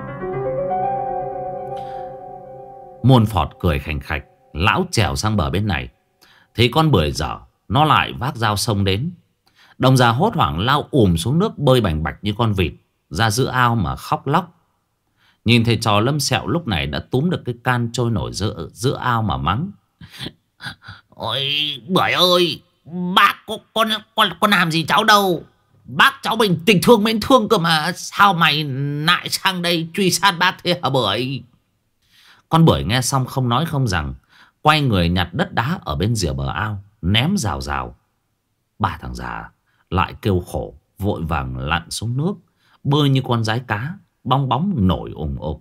Môn Phọt cười khành khạch. Lão trèo sang bờ bên này thì con bưởi dở nó lại vác dao xông đến. Đồng già hốt hoảng lao xuống nước, bơi bành bạch như con vịt ra giữa ao mà khóc lóc. Nhìn thầy trò Lâm Sẹo lúc này đã túm được cái can trôi nổi giữa ao mà mắng: Ôi Bưởi ơi, bác con làm gì cháu đâu. Bác cháu mình tình thương mến thương cơ mà. Sao mày lại sang đây truy sát bác thế hả Bưởi? Con bưởi nghe xong không nói không rằng, quay người nhặt đất đá ở bên rìa bờ ao ném rào rào. Ba thằng già lại kêu khổ, vội vàng lặn xuống nước, bơi như con dái cá, bong bóng nổi ủng ục.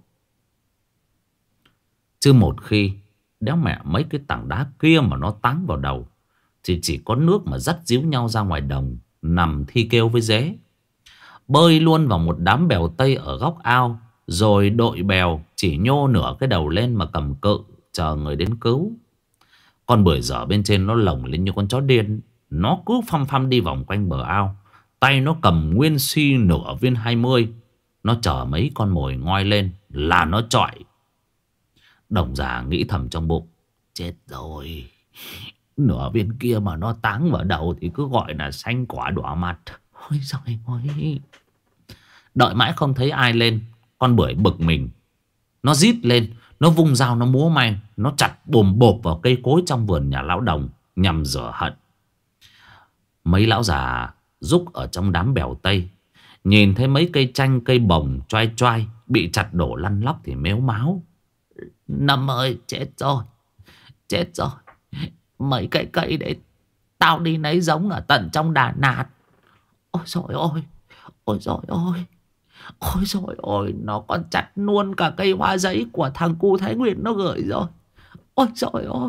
Chứ một khi đéo mẹ mấy cái tảng đá kia mà nó táng vào đầu thì chỉ có nước mà dắt díu nhau ra ngoài đồng, nằm thi kêu với dế. Bơi luôn vào một đám bèo tây ở góc ao, rồi đội bèo chỉ nhô nửa cái đầu lên mà cầm cự chờ người đến cứu. Con bưởi dở bên trên nó lồng lên như con chó điên. Nó cứ phăm phăm đi vòng quanh bờ ao, tay nó cầm nguyên si nửa viên 20. Nó chờ mấy con mồi ngoi lên là nó chọi. Đồng già nghĩ thầm trong bụng: chết rồi, nửa viên kia mà nó táng vào đầu thì cứ gọi là xanh quả đỏ mặt. Ôi giời ơi. Đợi mãi không thấy ai lên, con bưởi bực mình, nó rít lên, nó vung dao, nó múa may, nó chặt bồm bộp vào cây cối trong vườn nhà lão Đồng nhằm rửa hận. Mấy lão già rúc ở trong đám bèo tây nhìn thấy mấy cây chanh cây bồng choai choai bị chặt đổ lăn lóc thì mếu máo: Năm ơi, chết rồi. Chết rồi. Mấy cái cây đấy tao đi lấy giống ở tận trong Đà Lạt. Ôi dồi ôi. Ôi dồi ôi. Ôi dồi ôi. Nó còn chặt luôn cả cây hoa giấy của thằng cu Thái Nguyệt nó gửi rồi. Ôi dồi ôi.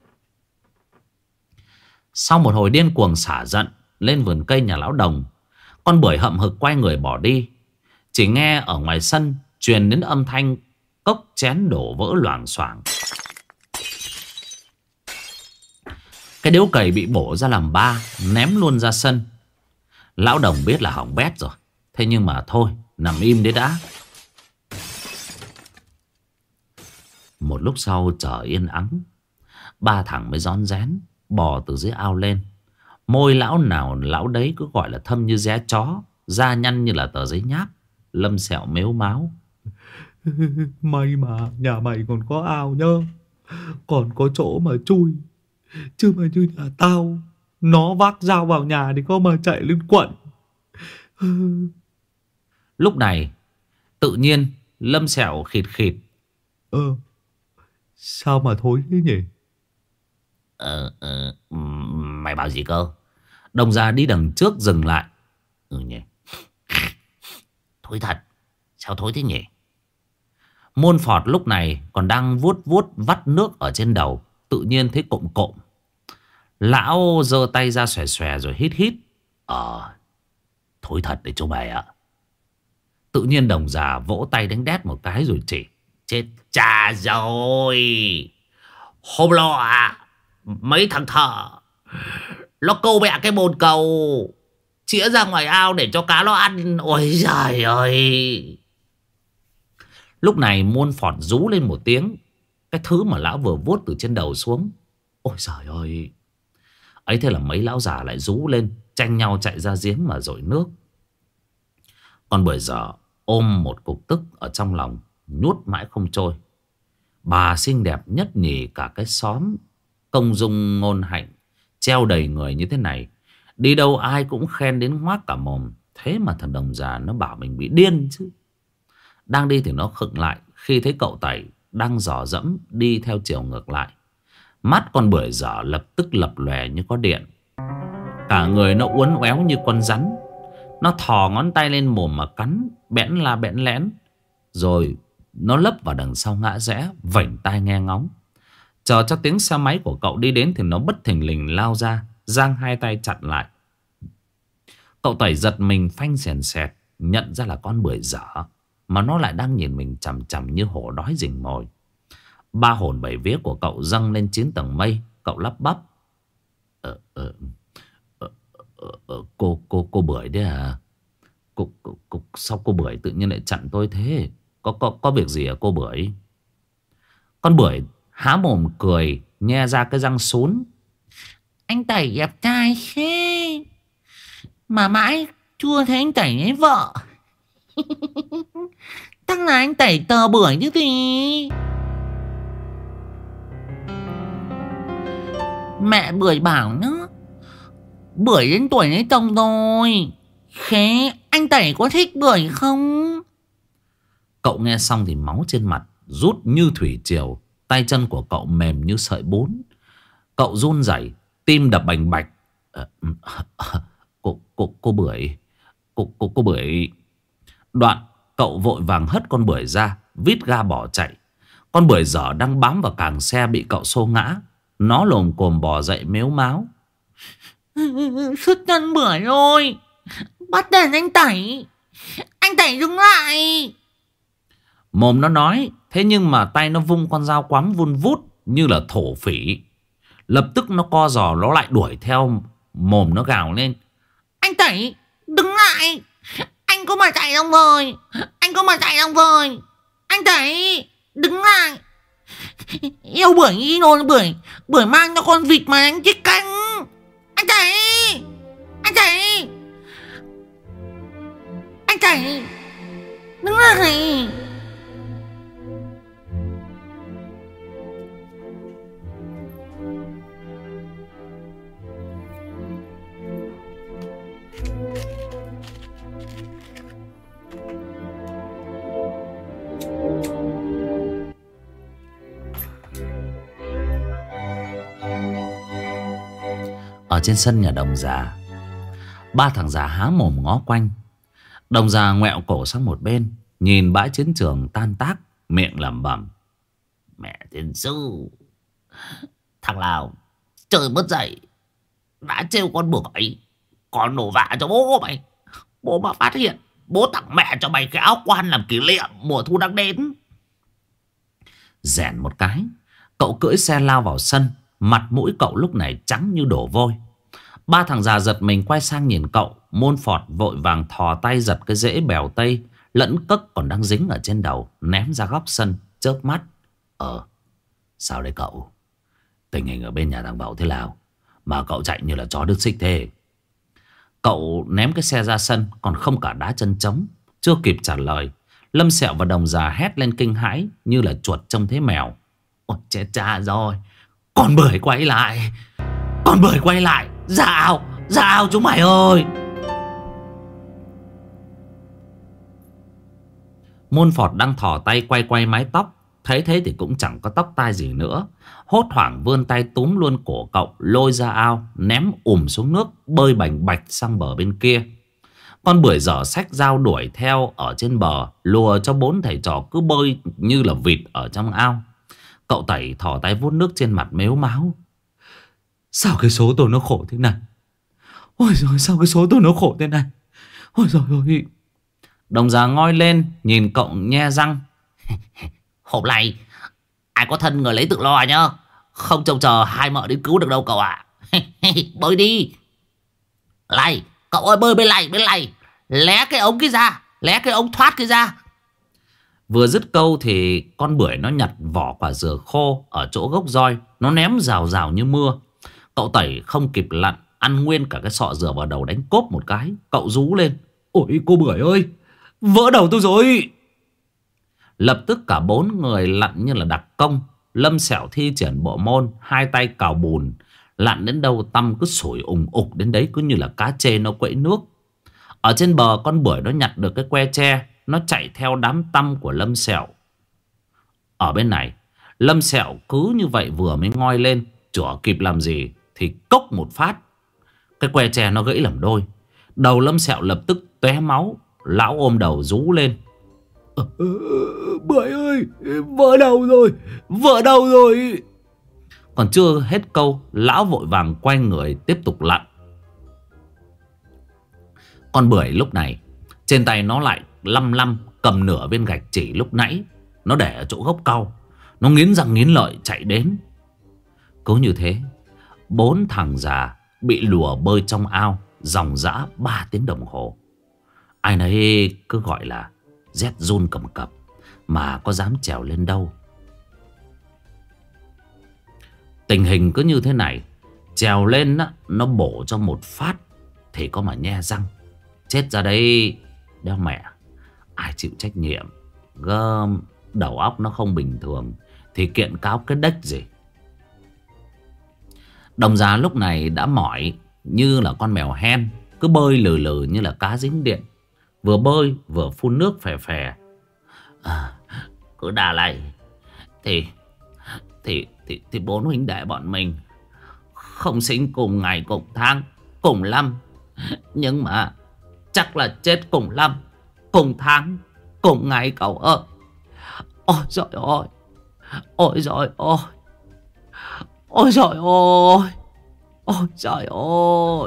Sau một hồi điên cuồng xả giận lên vườn cây nhà lão Đồng, con bưởi hậm hực quay người bỏ đi. Chỉ nghe ở ngoài sân truyền đến âm thanh cốc chén đổ vỡ loảng xoảng. Cái điếu cày bị bổ ra làm ba, ném luôn ra sân. Lão Đồng biết là hỏng bét rồi, thế nhưng mà thôi, nằm im đấy đã. Một lúc sau trời yên ắng, ba thằng mới rón rén bò từ dưới ao lên. Môi lão nào lão đấy cứ gọi là thâm như dé chó, da nhăn như là tờ giấy nháp. Lâm Sẹo mếu máo: may mà nhà mày còn có ao nhá, còn có chỗ mà chui. Chứ mà như nhà tao, nó vác dao vào nhà thì có mà chạy lên quận. Lúc này tự nhiên Lâm Sẹo khịt khịt: Sao mà thối thế nhỉ? Mày bảo gì cơ? Đồng già đi đằng trước dừng lại: nhỉ. Thối thật. Sao thối thế nhỉ? Môn Phọt lúc này còn đang vuốt vuốt vắt nước ở trên đầu, tự nhiên thấy cộm cộm. Lão giơ tay ra xòe xòe rồi hít hít: Thối thật đấy chú mày ạ. Tự nhiên đồng già vỗ tay đánh đét một cái rồi chỉ: chết cha rồi. Hôm nọ mấy thằng thợ nó câu mẹ cái bồn cầu chĩa ra ngoài ao để cho cá nó ăn. Ôi giời ơi. Lúc này Môn Phọt rú lên một tiếng. Cái thứ mà lão vừa vuốt từ trên đầu xuống. Ôi giời ơi. Ấy thế là mấy lão già lại rú lên, tranh nhau chạy ra giếng mà dội nước. Còn bưởi dở ôm một cục tức ở trong lòng, nuốt mãi không trôi. Bà xinh đẹp nhất nhì cả cái xóm, công dung ngôn hạnh, treo đầy người như thế này, đi đâu ai cũng khen đến ngoác cả mồm. Thế mà thằng Đồng già nó bảo mình bị điên chứ. Đang đi thì nó khựng lại khi thấy cậu Tẩy đang dò dẫm đi theo chiều ngược lại. Mắt con bưởi dở lập tức lập lòe như có điện. Cả người nó uốn éo như con rắn. Nó thò ngón tay lên mồm mà cắn bẽn la bẽn lẽn. Rồi nó lấp vào đằng sau ngã rẽ, vảnh tai nghe ngóng. Chờ cho tiếng xe máy của cậu đi đến thì nó bất thình lình lao ra, giang hai tay chặn lại. Cậu Tẩy giật mình phanh sèn sẹt, nhận ra là con bưởi dở, mà nó lại đang nhìn mình chằm chằm như hổ đói rình mồi. Ba hồn bảy vía của cậu dâng lên 9 tầng mây. Cậu lắp bắp: Cô Bưởi đấy à? Sao cô Bưởi tự nhiên lại chặn tôi thế? Có việc gì à cô Bưởi? Con Bưởi há mồm cười, nhe ra cái răng sún. Anh Tẩy đẹp trai thế, mà mãi chưa thấy anh Tẩy lấy vợ. Chắc là anh Tẩy tờ Bưởi chứ gì. Mẹ Bưởi bảo nữa, Bưởi đến tuổi lấy chồng rồi. Thế anh Tẩy có thích Bưởi không? Cậu nghe xong thì máu trên mặt rút như thủy triều. Tay chân của cậu mềm như sợi bún. Cậu run rẩy, tim đập bành bạch. Cô Bưởi, cô Bưởi. Đoạn cậu vội vàng hất con Bưởi ra, vít ga bỏ chạy. Con Bưởi dở đang bám vào càng xe bị cậu xô ngã. Nó lồm cồm bò dậy mếu máo. Sứt chân Bưởi rồi, bắt đèn anh Tẩy. Anh Tẩy dừng lại. Mồm nó nói, thế nhưng mà tay nó vung con dao quắm vun vút như là thổ phỉ. Lập tức nó co giò nó lại đuổi theo. Mồm nó gào lên: Anh Tẩy đứng lại. Anh có mà chạy đâu rồi. Anh có mà chạy đâu rồi. Anh Tẩy đứng lại. Yêu Bưởi đi rồi. Bưởi mang cho con vịt mà anh chiếc canh. Anh Tẩy. Anh Tẩy. Anh Tẩy đứng lại. Ở trên sân nhà Đồng già, ba thằng già há mồm ngó quanh. Đồng già ngoẹo cổ sang một bên, nhìn bãi chiến trường tan tác, miệng lẩm bẩm: Mẹ thiên sư, thằng nào trời mất dậy đã trêu con Bưởi, còn nổ vạ cho bố mày. Bố mà phát hiện, bố tặng mẹ cho mày cái áo quan làm kỷ niệm mùa thu đang đến. Rèn một cái, cậu cưỡi xe lao vào sân. Mặt mũi cậu lúc này trắng như đổ vôi. Ba thằng già giật mình quay sang nhìn cậu. Môn Phọt vội vàng thò tay giật cái rễ bèo tây lẫn cấc còn đang dính ở trên đầu, ném ra góc sân, chớp mắt: Sao đây cậu? Tình hình ở bên nhà thằng Bậu thế nào mà cậu chạy như là chó đứt xích thế? Cậu ném cái xe ra sân, còn không cả đá chân trống. Chưa kịp trả lời, Lâm Sẹo và Đồng già hét lên kinh hãi như là chuột trông thấy mèo. Ôi chết cha rồi, con Bưởi quay lại. Con Bưởi quay lại. Ra ao chúng mày ơi. Môn Phọt đang thò tay quay mái tóc. Thấy thế thì cũng chẳng có tóc tai gì nữa. Hốt hoảng vươn tay túm luôn cổ cậu, lôi ra ao, ném xuống nước, bơi bành bạch sang bờ bên kia. Con Bưởi dở xách dao đuổi theo ở trên bờ, lùa cho bốn thầy trò cứ bơi như là vịt ở trong ao. Cậu Tẩy thò tay vuốt nước trên mặt mếu máo: Sao cái số tôi nó khổ thế này? Ôi giời, sao cái số tôi nó khổ thế này? Ôi giời ơi. Đồng già ngoi lên nhìn cậu nhe răng: Hôm nay ai có thân người lấy tự lo nhá. Không trông chờ hai mợ đến cứu được đâu cậu ạ. Bơi đi. Này cậu ơi, bơi bên này. Lé cái ống kia ra. Lé cái ống thoát kia ra. Vừa dứt câu thì con Bưởi nó nhặt vỏ quả dừa khô ở chỗ gốc roi, nó ném rào rào như mưa. Cậu Tẩy không kịp lặn, ăn nguyên cả cái sọ dừa vào đầu đánh cốp một cái. Cậu rú lên: Ôi cô Bưởi ơi, vỡ đầu tôi rồi. Lập tức cả 4 người lặn như là đặc công. Lâm Sẹo thi triển bộ môn 2 tay cào bùn. Lặn đến đâu tăm cứ sủi ùng ục đến đấy, cứ như là cá trê nó quẫy nước. Ở trên bờ con bưởi nó nhặt được cái que tre, nó chạy theo đám tăm của Lâm Sẹo. Ở bên này Lâm Sẹo cứ như vậy vừa mới ngoi lên, chửa kịp làm gì thì cốc một phát, cái que tre nó gãy làm đôi. Đầu Lâm Sẹo lập tức tóe máu. Lão ôm đầu rú lên. Bưởi ơi, vỡ đầu rồi, vỡ đầu rồi. Còn chưa hết câu, lão vội vàng quay người tiếp tục lặn. Con bưởi lúc này trên tay nó lại lăm lăm cầm nửa viên gạch chỉ lúc nãy nó để ở chỗ gốc cau. Nó nghiến răng nghiến lợi chạy đến. Cứ như thế 4 thằng già bị lùa bơi trong ao dòng dã 3 tiếng đồng hồ. Ai nấy cứ gọi là rét run cầm cập, mà có dám trèo lên đâu. Tình hình cứ như thế này, trèo lên á, nó bổ cho một phát thì có mà nhe răng. Chết ra đây đeo mẹ, ai chịu trách nhiệm. Gơm đầu óc nó không bình thường thì kiện cáo cái đếch gì. Đồng giá lúc này đã mỏi như là con mèo hen, cứ bơi lừ lừ như là cá dính điện. Vừa bơi vừa phun nước phè phè. Cứ đà này thì 4 huynh đệ bọn mình không sinh cùng ngày cùng tháng cùng năm, nhưng mà chắc là chết cùng năm cùng tháng cùng ngày cậu ơi. Ôi trời ơi, ôi trời ơi, ôi trời ơi, ôi trời ơi.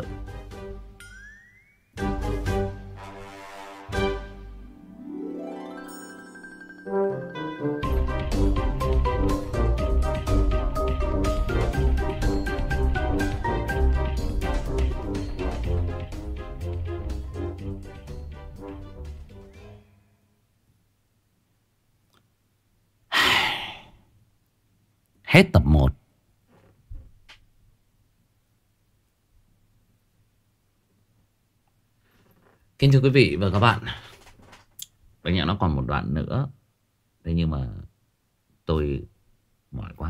Hết tập 1. Kính thưa quý vị và các bạn, đáng nhẽ nó còn một đoạn nữa, thế nhưng mà tôi mỏi quá.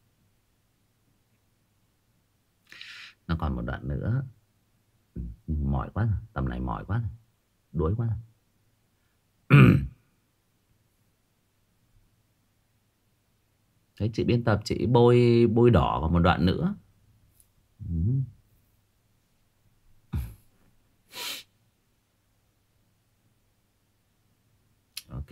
Nó còn một đoạn nữa, mỏi quá rồi. Tầm này mỏi quá rồi, đuối quá rồi. Thấy chị biên tập chị bôi đỏ vào một đoạn nữa. Ok.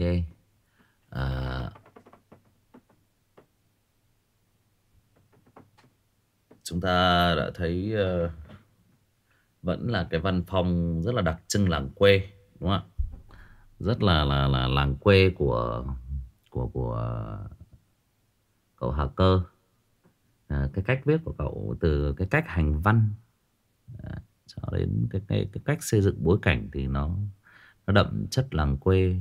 Chúng ta đã thấy vẫn là cái văn phong rất là đặc trưng làng quê, đúng không ạ? Rất là làng quê của cậu Hà Cơ. Cái cách viết của cậu, từ cái cách hành văn cho đến cái cách xây dựng bối cảnh thì nó đậm chất làng quê.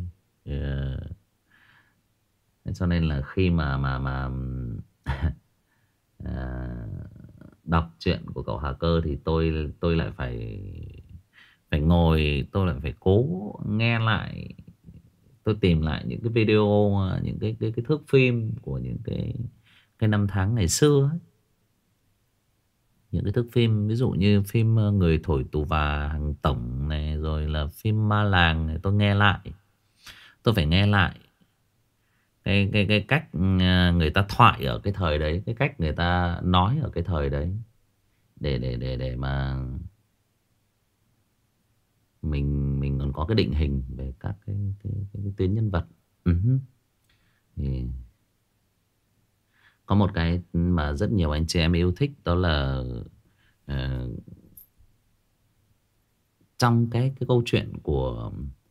Cho nên là khi mà đọc truyện của cậu Hà Cơ thì tôi lại phải ngồi, tôi lại phải cố nghe lại. Tôi tìm lại những cái video, những cái thước phim của những cái năm tháng ngày xưa ấy. Những cái thước phim ví dụ như phim Người Thổi Tù Và Hàng Tổng này, rồi là phim Ma Làng này, tôi nghe lại. Tôi phải nghe lại cái cách người ta thoại ở cái thời đấy, cái cách người ta nói ở cái thời đấy, để mà mình còn có cái định hình về các cái tuyến nhân vật. Thì có một cái mà rất nhiều anh chị em yêu thích, đó là trong cái câu chuyện của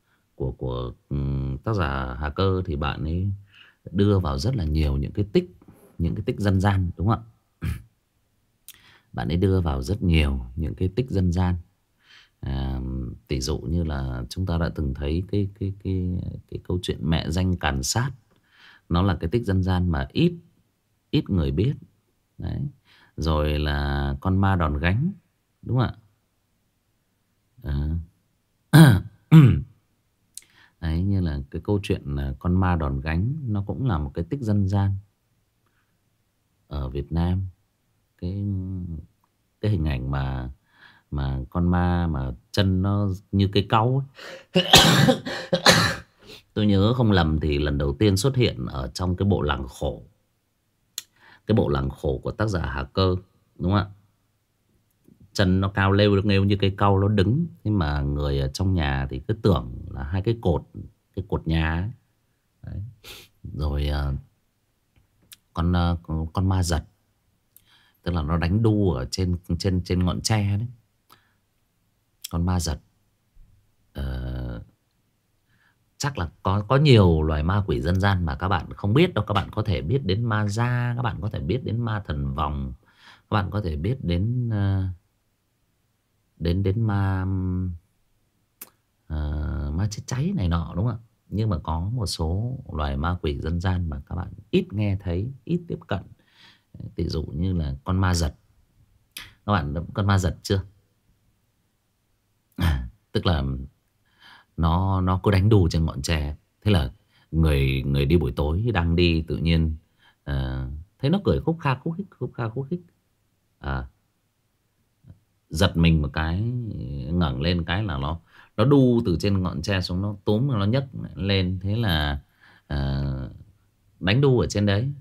tác giả Hà Cơ thì bạn ấy đưa vào rất là nhiều những cái tích dân gian, đúng không ạ? Bạn ấy đưa vào rất nhiều những cái tích dân gian. Tỷ dụ như là chúng ta đã từng thấy cái câu chuyện Mẹ Danh Càn Sát. Nó là cái tích dân gian mà ít người biết. Đấy. Rồi là Con Ma Đòn Gánh, đúng không ạ? Đấy, như là cái câu chuyện con ma đòn gánh nó cũng là một cái tích dân gian ở Việt Nam. cái cái hình ảnh mà con ma mà chân nó như cây cau ấy. Tôi nhớ không lầm thì lần đầu tiên xuất hiện ở trong cái bộ Làng Khổ. Cái bộ Làng Khổ của tác giả Hà Cơ, đúng không ạ? Chân nó cao lêu nghêu như cây cau, nó đứng. Nhưng mà người ở trong nhà thì cứ tưởng là hai cái cột nhà ấy. Đấy. Rồi con ma giật, tức là nó đánh đu ở trên ngọn tre đấy. Con ma giật chắc là có nhiều loài ma quỷ dân gian mà các bạn không biết đâu. Các bạn có thể biết đến ma da, các bạn có thể biết đến ma thần vòng, các bạn có thể biết đến đến ma chết cháy này nọ, đúng không ạ? Nhưng mà có một số loài ma quỷ dân gian mà các bạn ít nghe thấy, ít tiếp cận. Ví dụ như là con ma giật. Các bạn con ma giật chưa? Tức là nó cứ đánh đù trên ngọn tre. Thế là người đi buổi tối đang đi tự nhiên thấy nó cười khúc kha khúc khích. Giật mình một cái, ngẩng lên cái là nó đu từ trên ngọn tre xuống, nó túm nó nhấc lên. Thế là đánh đu ở trên đấy.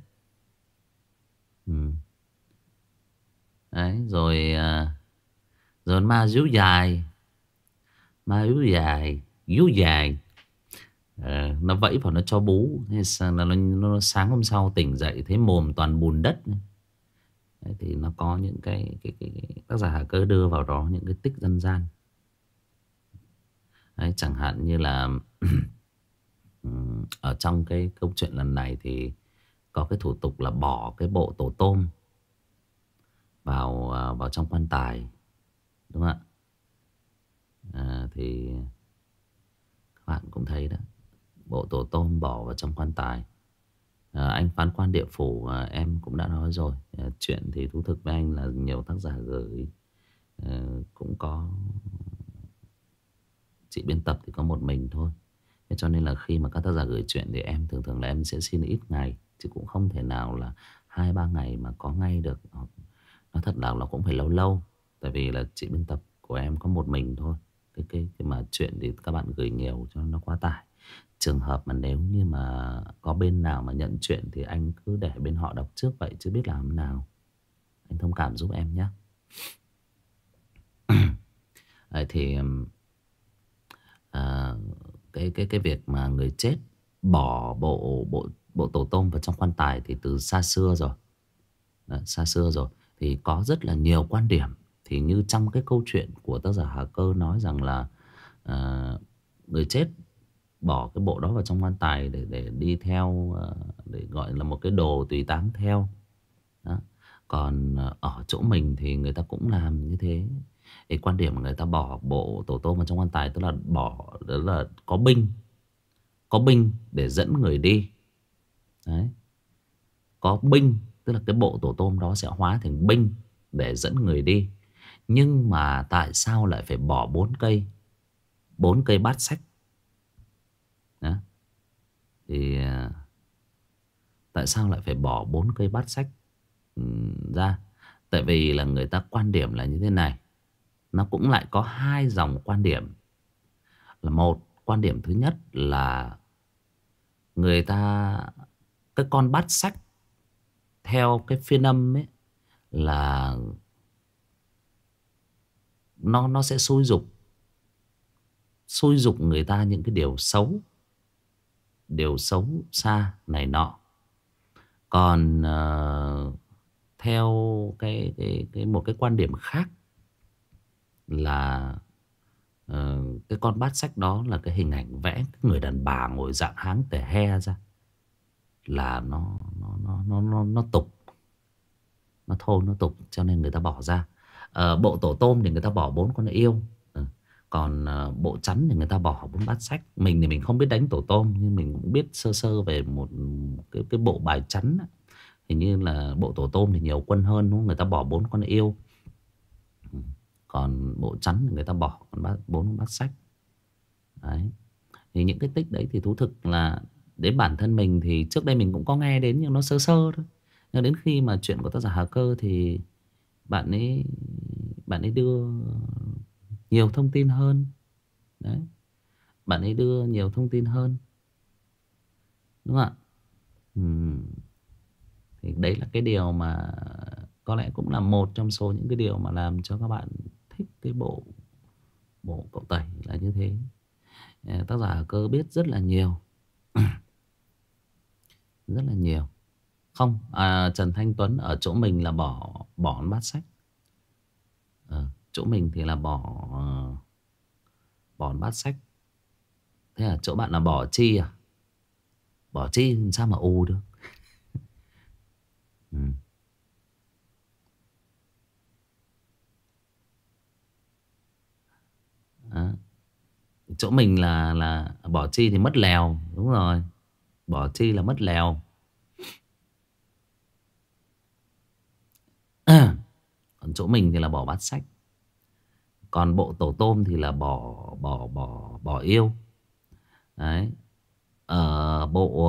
Đấy rồi rồi ma díu dài. Ma díu dài nó vẫy vào nó cho bú. Thế nó sáng hôm sau tỉnh dậy thấy mồm toàn bùn đất. Đấy, thì nó có những cái tác giả Hà Cơ đưa vào đó những cái tích dân gian. Đấy, chẳng hạn như là ở trong cái câu chuyện lần này thì có cái thủ tục là bỏ cái bộ tổ tôm vào trong quan tài, đúng không ạ? Thì các bạn cũng thấy đó, bộ tổ tôm bỏ vào trong quan tài. Anh phán quan địa phủ em cũng đã nói rồi. Chuyện thì thú thực với anh là nhiều tác giả gửi, cũng có chị biên tập thì có một mình thôi. Thế cho nên là khi mà các tác giả gửi chuyện thì em thường là em sẽ xin ít ngày, chứ cũng không thể nào là 2-3 ngày mà có ngay được. Nó thật là cũng phải lâu lâu. Tại vì là chị biên tập của em có một mình thôi. Cái mà chuyện thì các bạn gửi nhiều cho nó quá tải. Trường hợp mà nếu như mà có bên nào mà nhận chuyện thì anh cứ để bên họ đọc trước vậy, chứ biết làm thế nào. Anh thông cảm giúp em nhé. Thì cái việc mà người chết bỏ bộ tổ tôm vào trong quan tài thì từ xa xưa rồi. Xa xưa rồi thì có rất là nhiều quan điểm. Thì như trong cái câu chuyện của tác giả Hà Cơ nói rằng là người chết bỏ cái bộ đó vào trong quan tài để đi theo, để gọi là một cái đồ tùy táng theo đó. Còn ở chỗ mình thì người ta cũng làm như thế. Cái quan điểm mà người ta bỏ bộ tổ tôm vào trong quan tài, tức là bỏ, đó là có binh để dẫn người đi. Đấy. Có binh, tức là cái bộ tổ tôm đó sẽ hóa thành binh để dẫn người đi. Nhưng mà tại sao lại phải bỏ 4 cây bát xách? Đó. Thì tại sao lại phải bỏ 4 cây bát xách ra? Tại vì là người ta quan điểm là như thế này. Nó cũng lại có 2 dòng quan điểm. Là một, quan điểm thứ nhất là người ta, cái con bát xách theo cái phiên âm ấy là nó sẽ xúi dục người ta những cái điều xấu xa này nọ. Còn theo một cái quan điểm khác là cái con bát xách đó là cái hình ảnh vẽ cái người đàn bà ngồi dạng háng tè he ra, là nó tục, nó thô, nó tục, cho nên người ta bỏ ra. Bộ tổ tôm thì người ta bỏ 4 con yêu. Còn bộ chắn thì người ta bỏ 4 bát xách. Mình thì mình không biết đánh tổ tôm, nhưng mình cũng biết sơ sơ về một cái bộ bài chắn. Hình như là bộ tổ tôm thì nhiều quân hơn, đúng không? Người ta bỏ 4 con yêu. Còn bộ chắn thì người ta bỏ 4 bát xách. Đấy. Thì những cái tích đấy thì thú thực là đến bản thân mình thì trước đây mình cũng có nghe đến nhưng nó sơ sơ thôi. Nhưng đến khi mà chuyện của tác giả Hà Cơ thì bạn ấy bạn ấy đưa nhiều thông tin hơn. Đấy. Bạn ấy đưa nhiều thông tin hơn. Đúng không ạ? Thì đấy là cái điều mà có lẽ cũng là một trong số những cái điều mà làm cho các bạn thích cái bộ Cậu Tẩy là như thế. Tác giả Hà Cơ biết rất là nhiều. Rất là nhiều. Không, Trần Thanh Tuấn ở chỗ mình là bỏ bát sách. Chỗ mình thì là bỏ bát sách. Thế là chỗ bạn là bỏ chi à? Bỏ chi sao mà u được. Chỗ mình là bỏ chi thì mất lèo. Đúng rồi. Bỏ chi là mất lèo. Còn chỗ mình thì là bỏ bát sách. Còn bộ Tổ Tôm thì là bỏ yêu. Đấy. Ở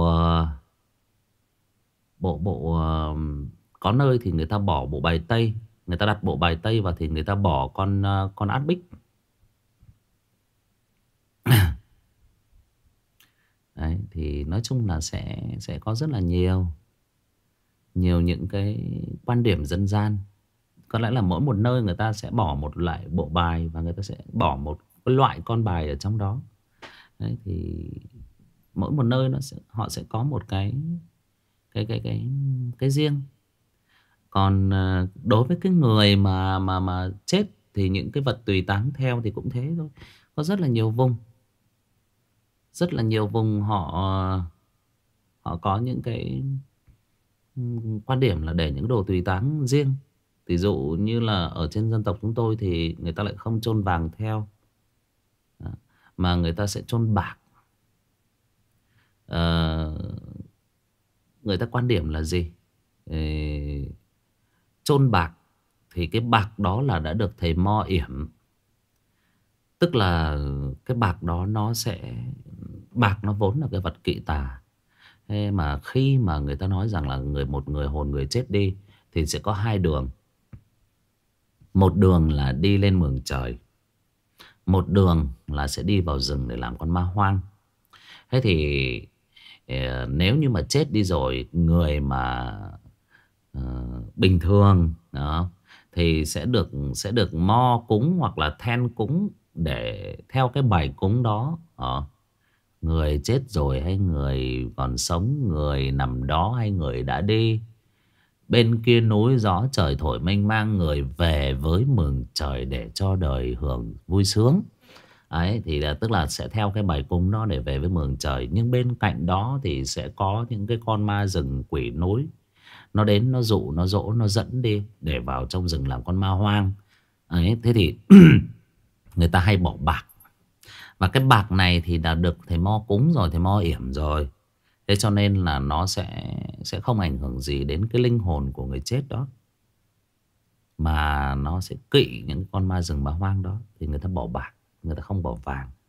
bộ có nơi thì người ta bỏ bộ bài tây. Người ta đặt bộ bài tây vào thì người ta bỏ con át bích. Đấy, thì nói chung là sẽ có rất là nhiều những cái quan điểm dân gian. Có lẽ là mỗi một nơi người ta sẽ bỏ một loại bộ bài và người ta sẽ bỏ một cái loại con bài ở trong đó. Đấy, thì mỗi một nơi họ sẽ có một cái riêng. Còn đối với cái người mà chết thì những cái vật tùy táng theo thì cũng thế thôi. Có rất là nhiều vùng. Rất là nhiều vùng họ có những cái quan điểm là để những đồ tùy táng riêng. Ví dụ như là ở trên dân tộc chúng tôi thì người ta lại không chôn vàng theo. Mà người ta sẽ chôn bạc. Người ta quan điểm là gì? Chôn bạc thì cái bạc đó là đã được thầy mo yểm. Tức là cái bạc đó bạc nó vốn là cái vật kỵ tà. Thế mà khi mà người ta nói rằng là một người hồn người chết đi thì sẽ có hai đường. Một đường là đi lên mường trời. Một đường là sẽ đi vào rừng để làm con ma hoang. Thế thì nếu như mà chết đi rồi, người mà bình thường đó, thì sẽ được mo cúng hoặc là then cúng để theo cái bài cúng đó. Người chết rồi hay người còn sống, người nằm đó hay người đã đi, bên kia núi gió trời thổi mênh mang, người về với mường trời để cho đời hưởng vui sướng. Ấy thì tức là sẽ theo cái bài cúng đó để về với mường trời. Nhưng bên cạnh đó thì sẽ có những cái con ma rừng quỷ núi. Nó đến nó dụ nó dỗ nó dẫn đi để vào trong rừng làm con ma hoang. Ấy, thế thì người ta hay bỏ bạc. Và cái bạc này thì đã được thầy mo cúng rồi, thầy mo yểm rồi. Thế cho nên là nó sẽ không ảnh hưởng gì đến cái linh hồn của người chết đó. Mà nó sẽ kỵ những con ma rừng ma hoang đó. Thì người ta bỏ bạc, người ta không bỏ vàng.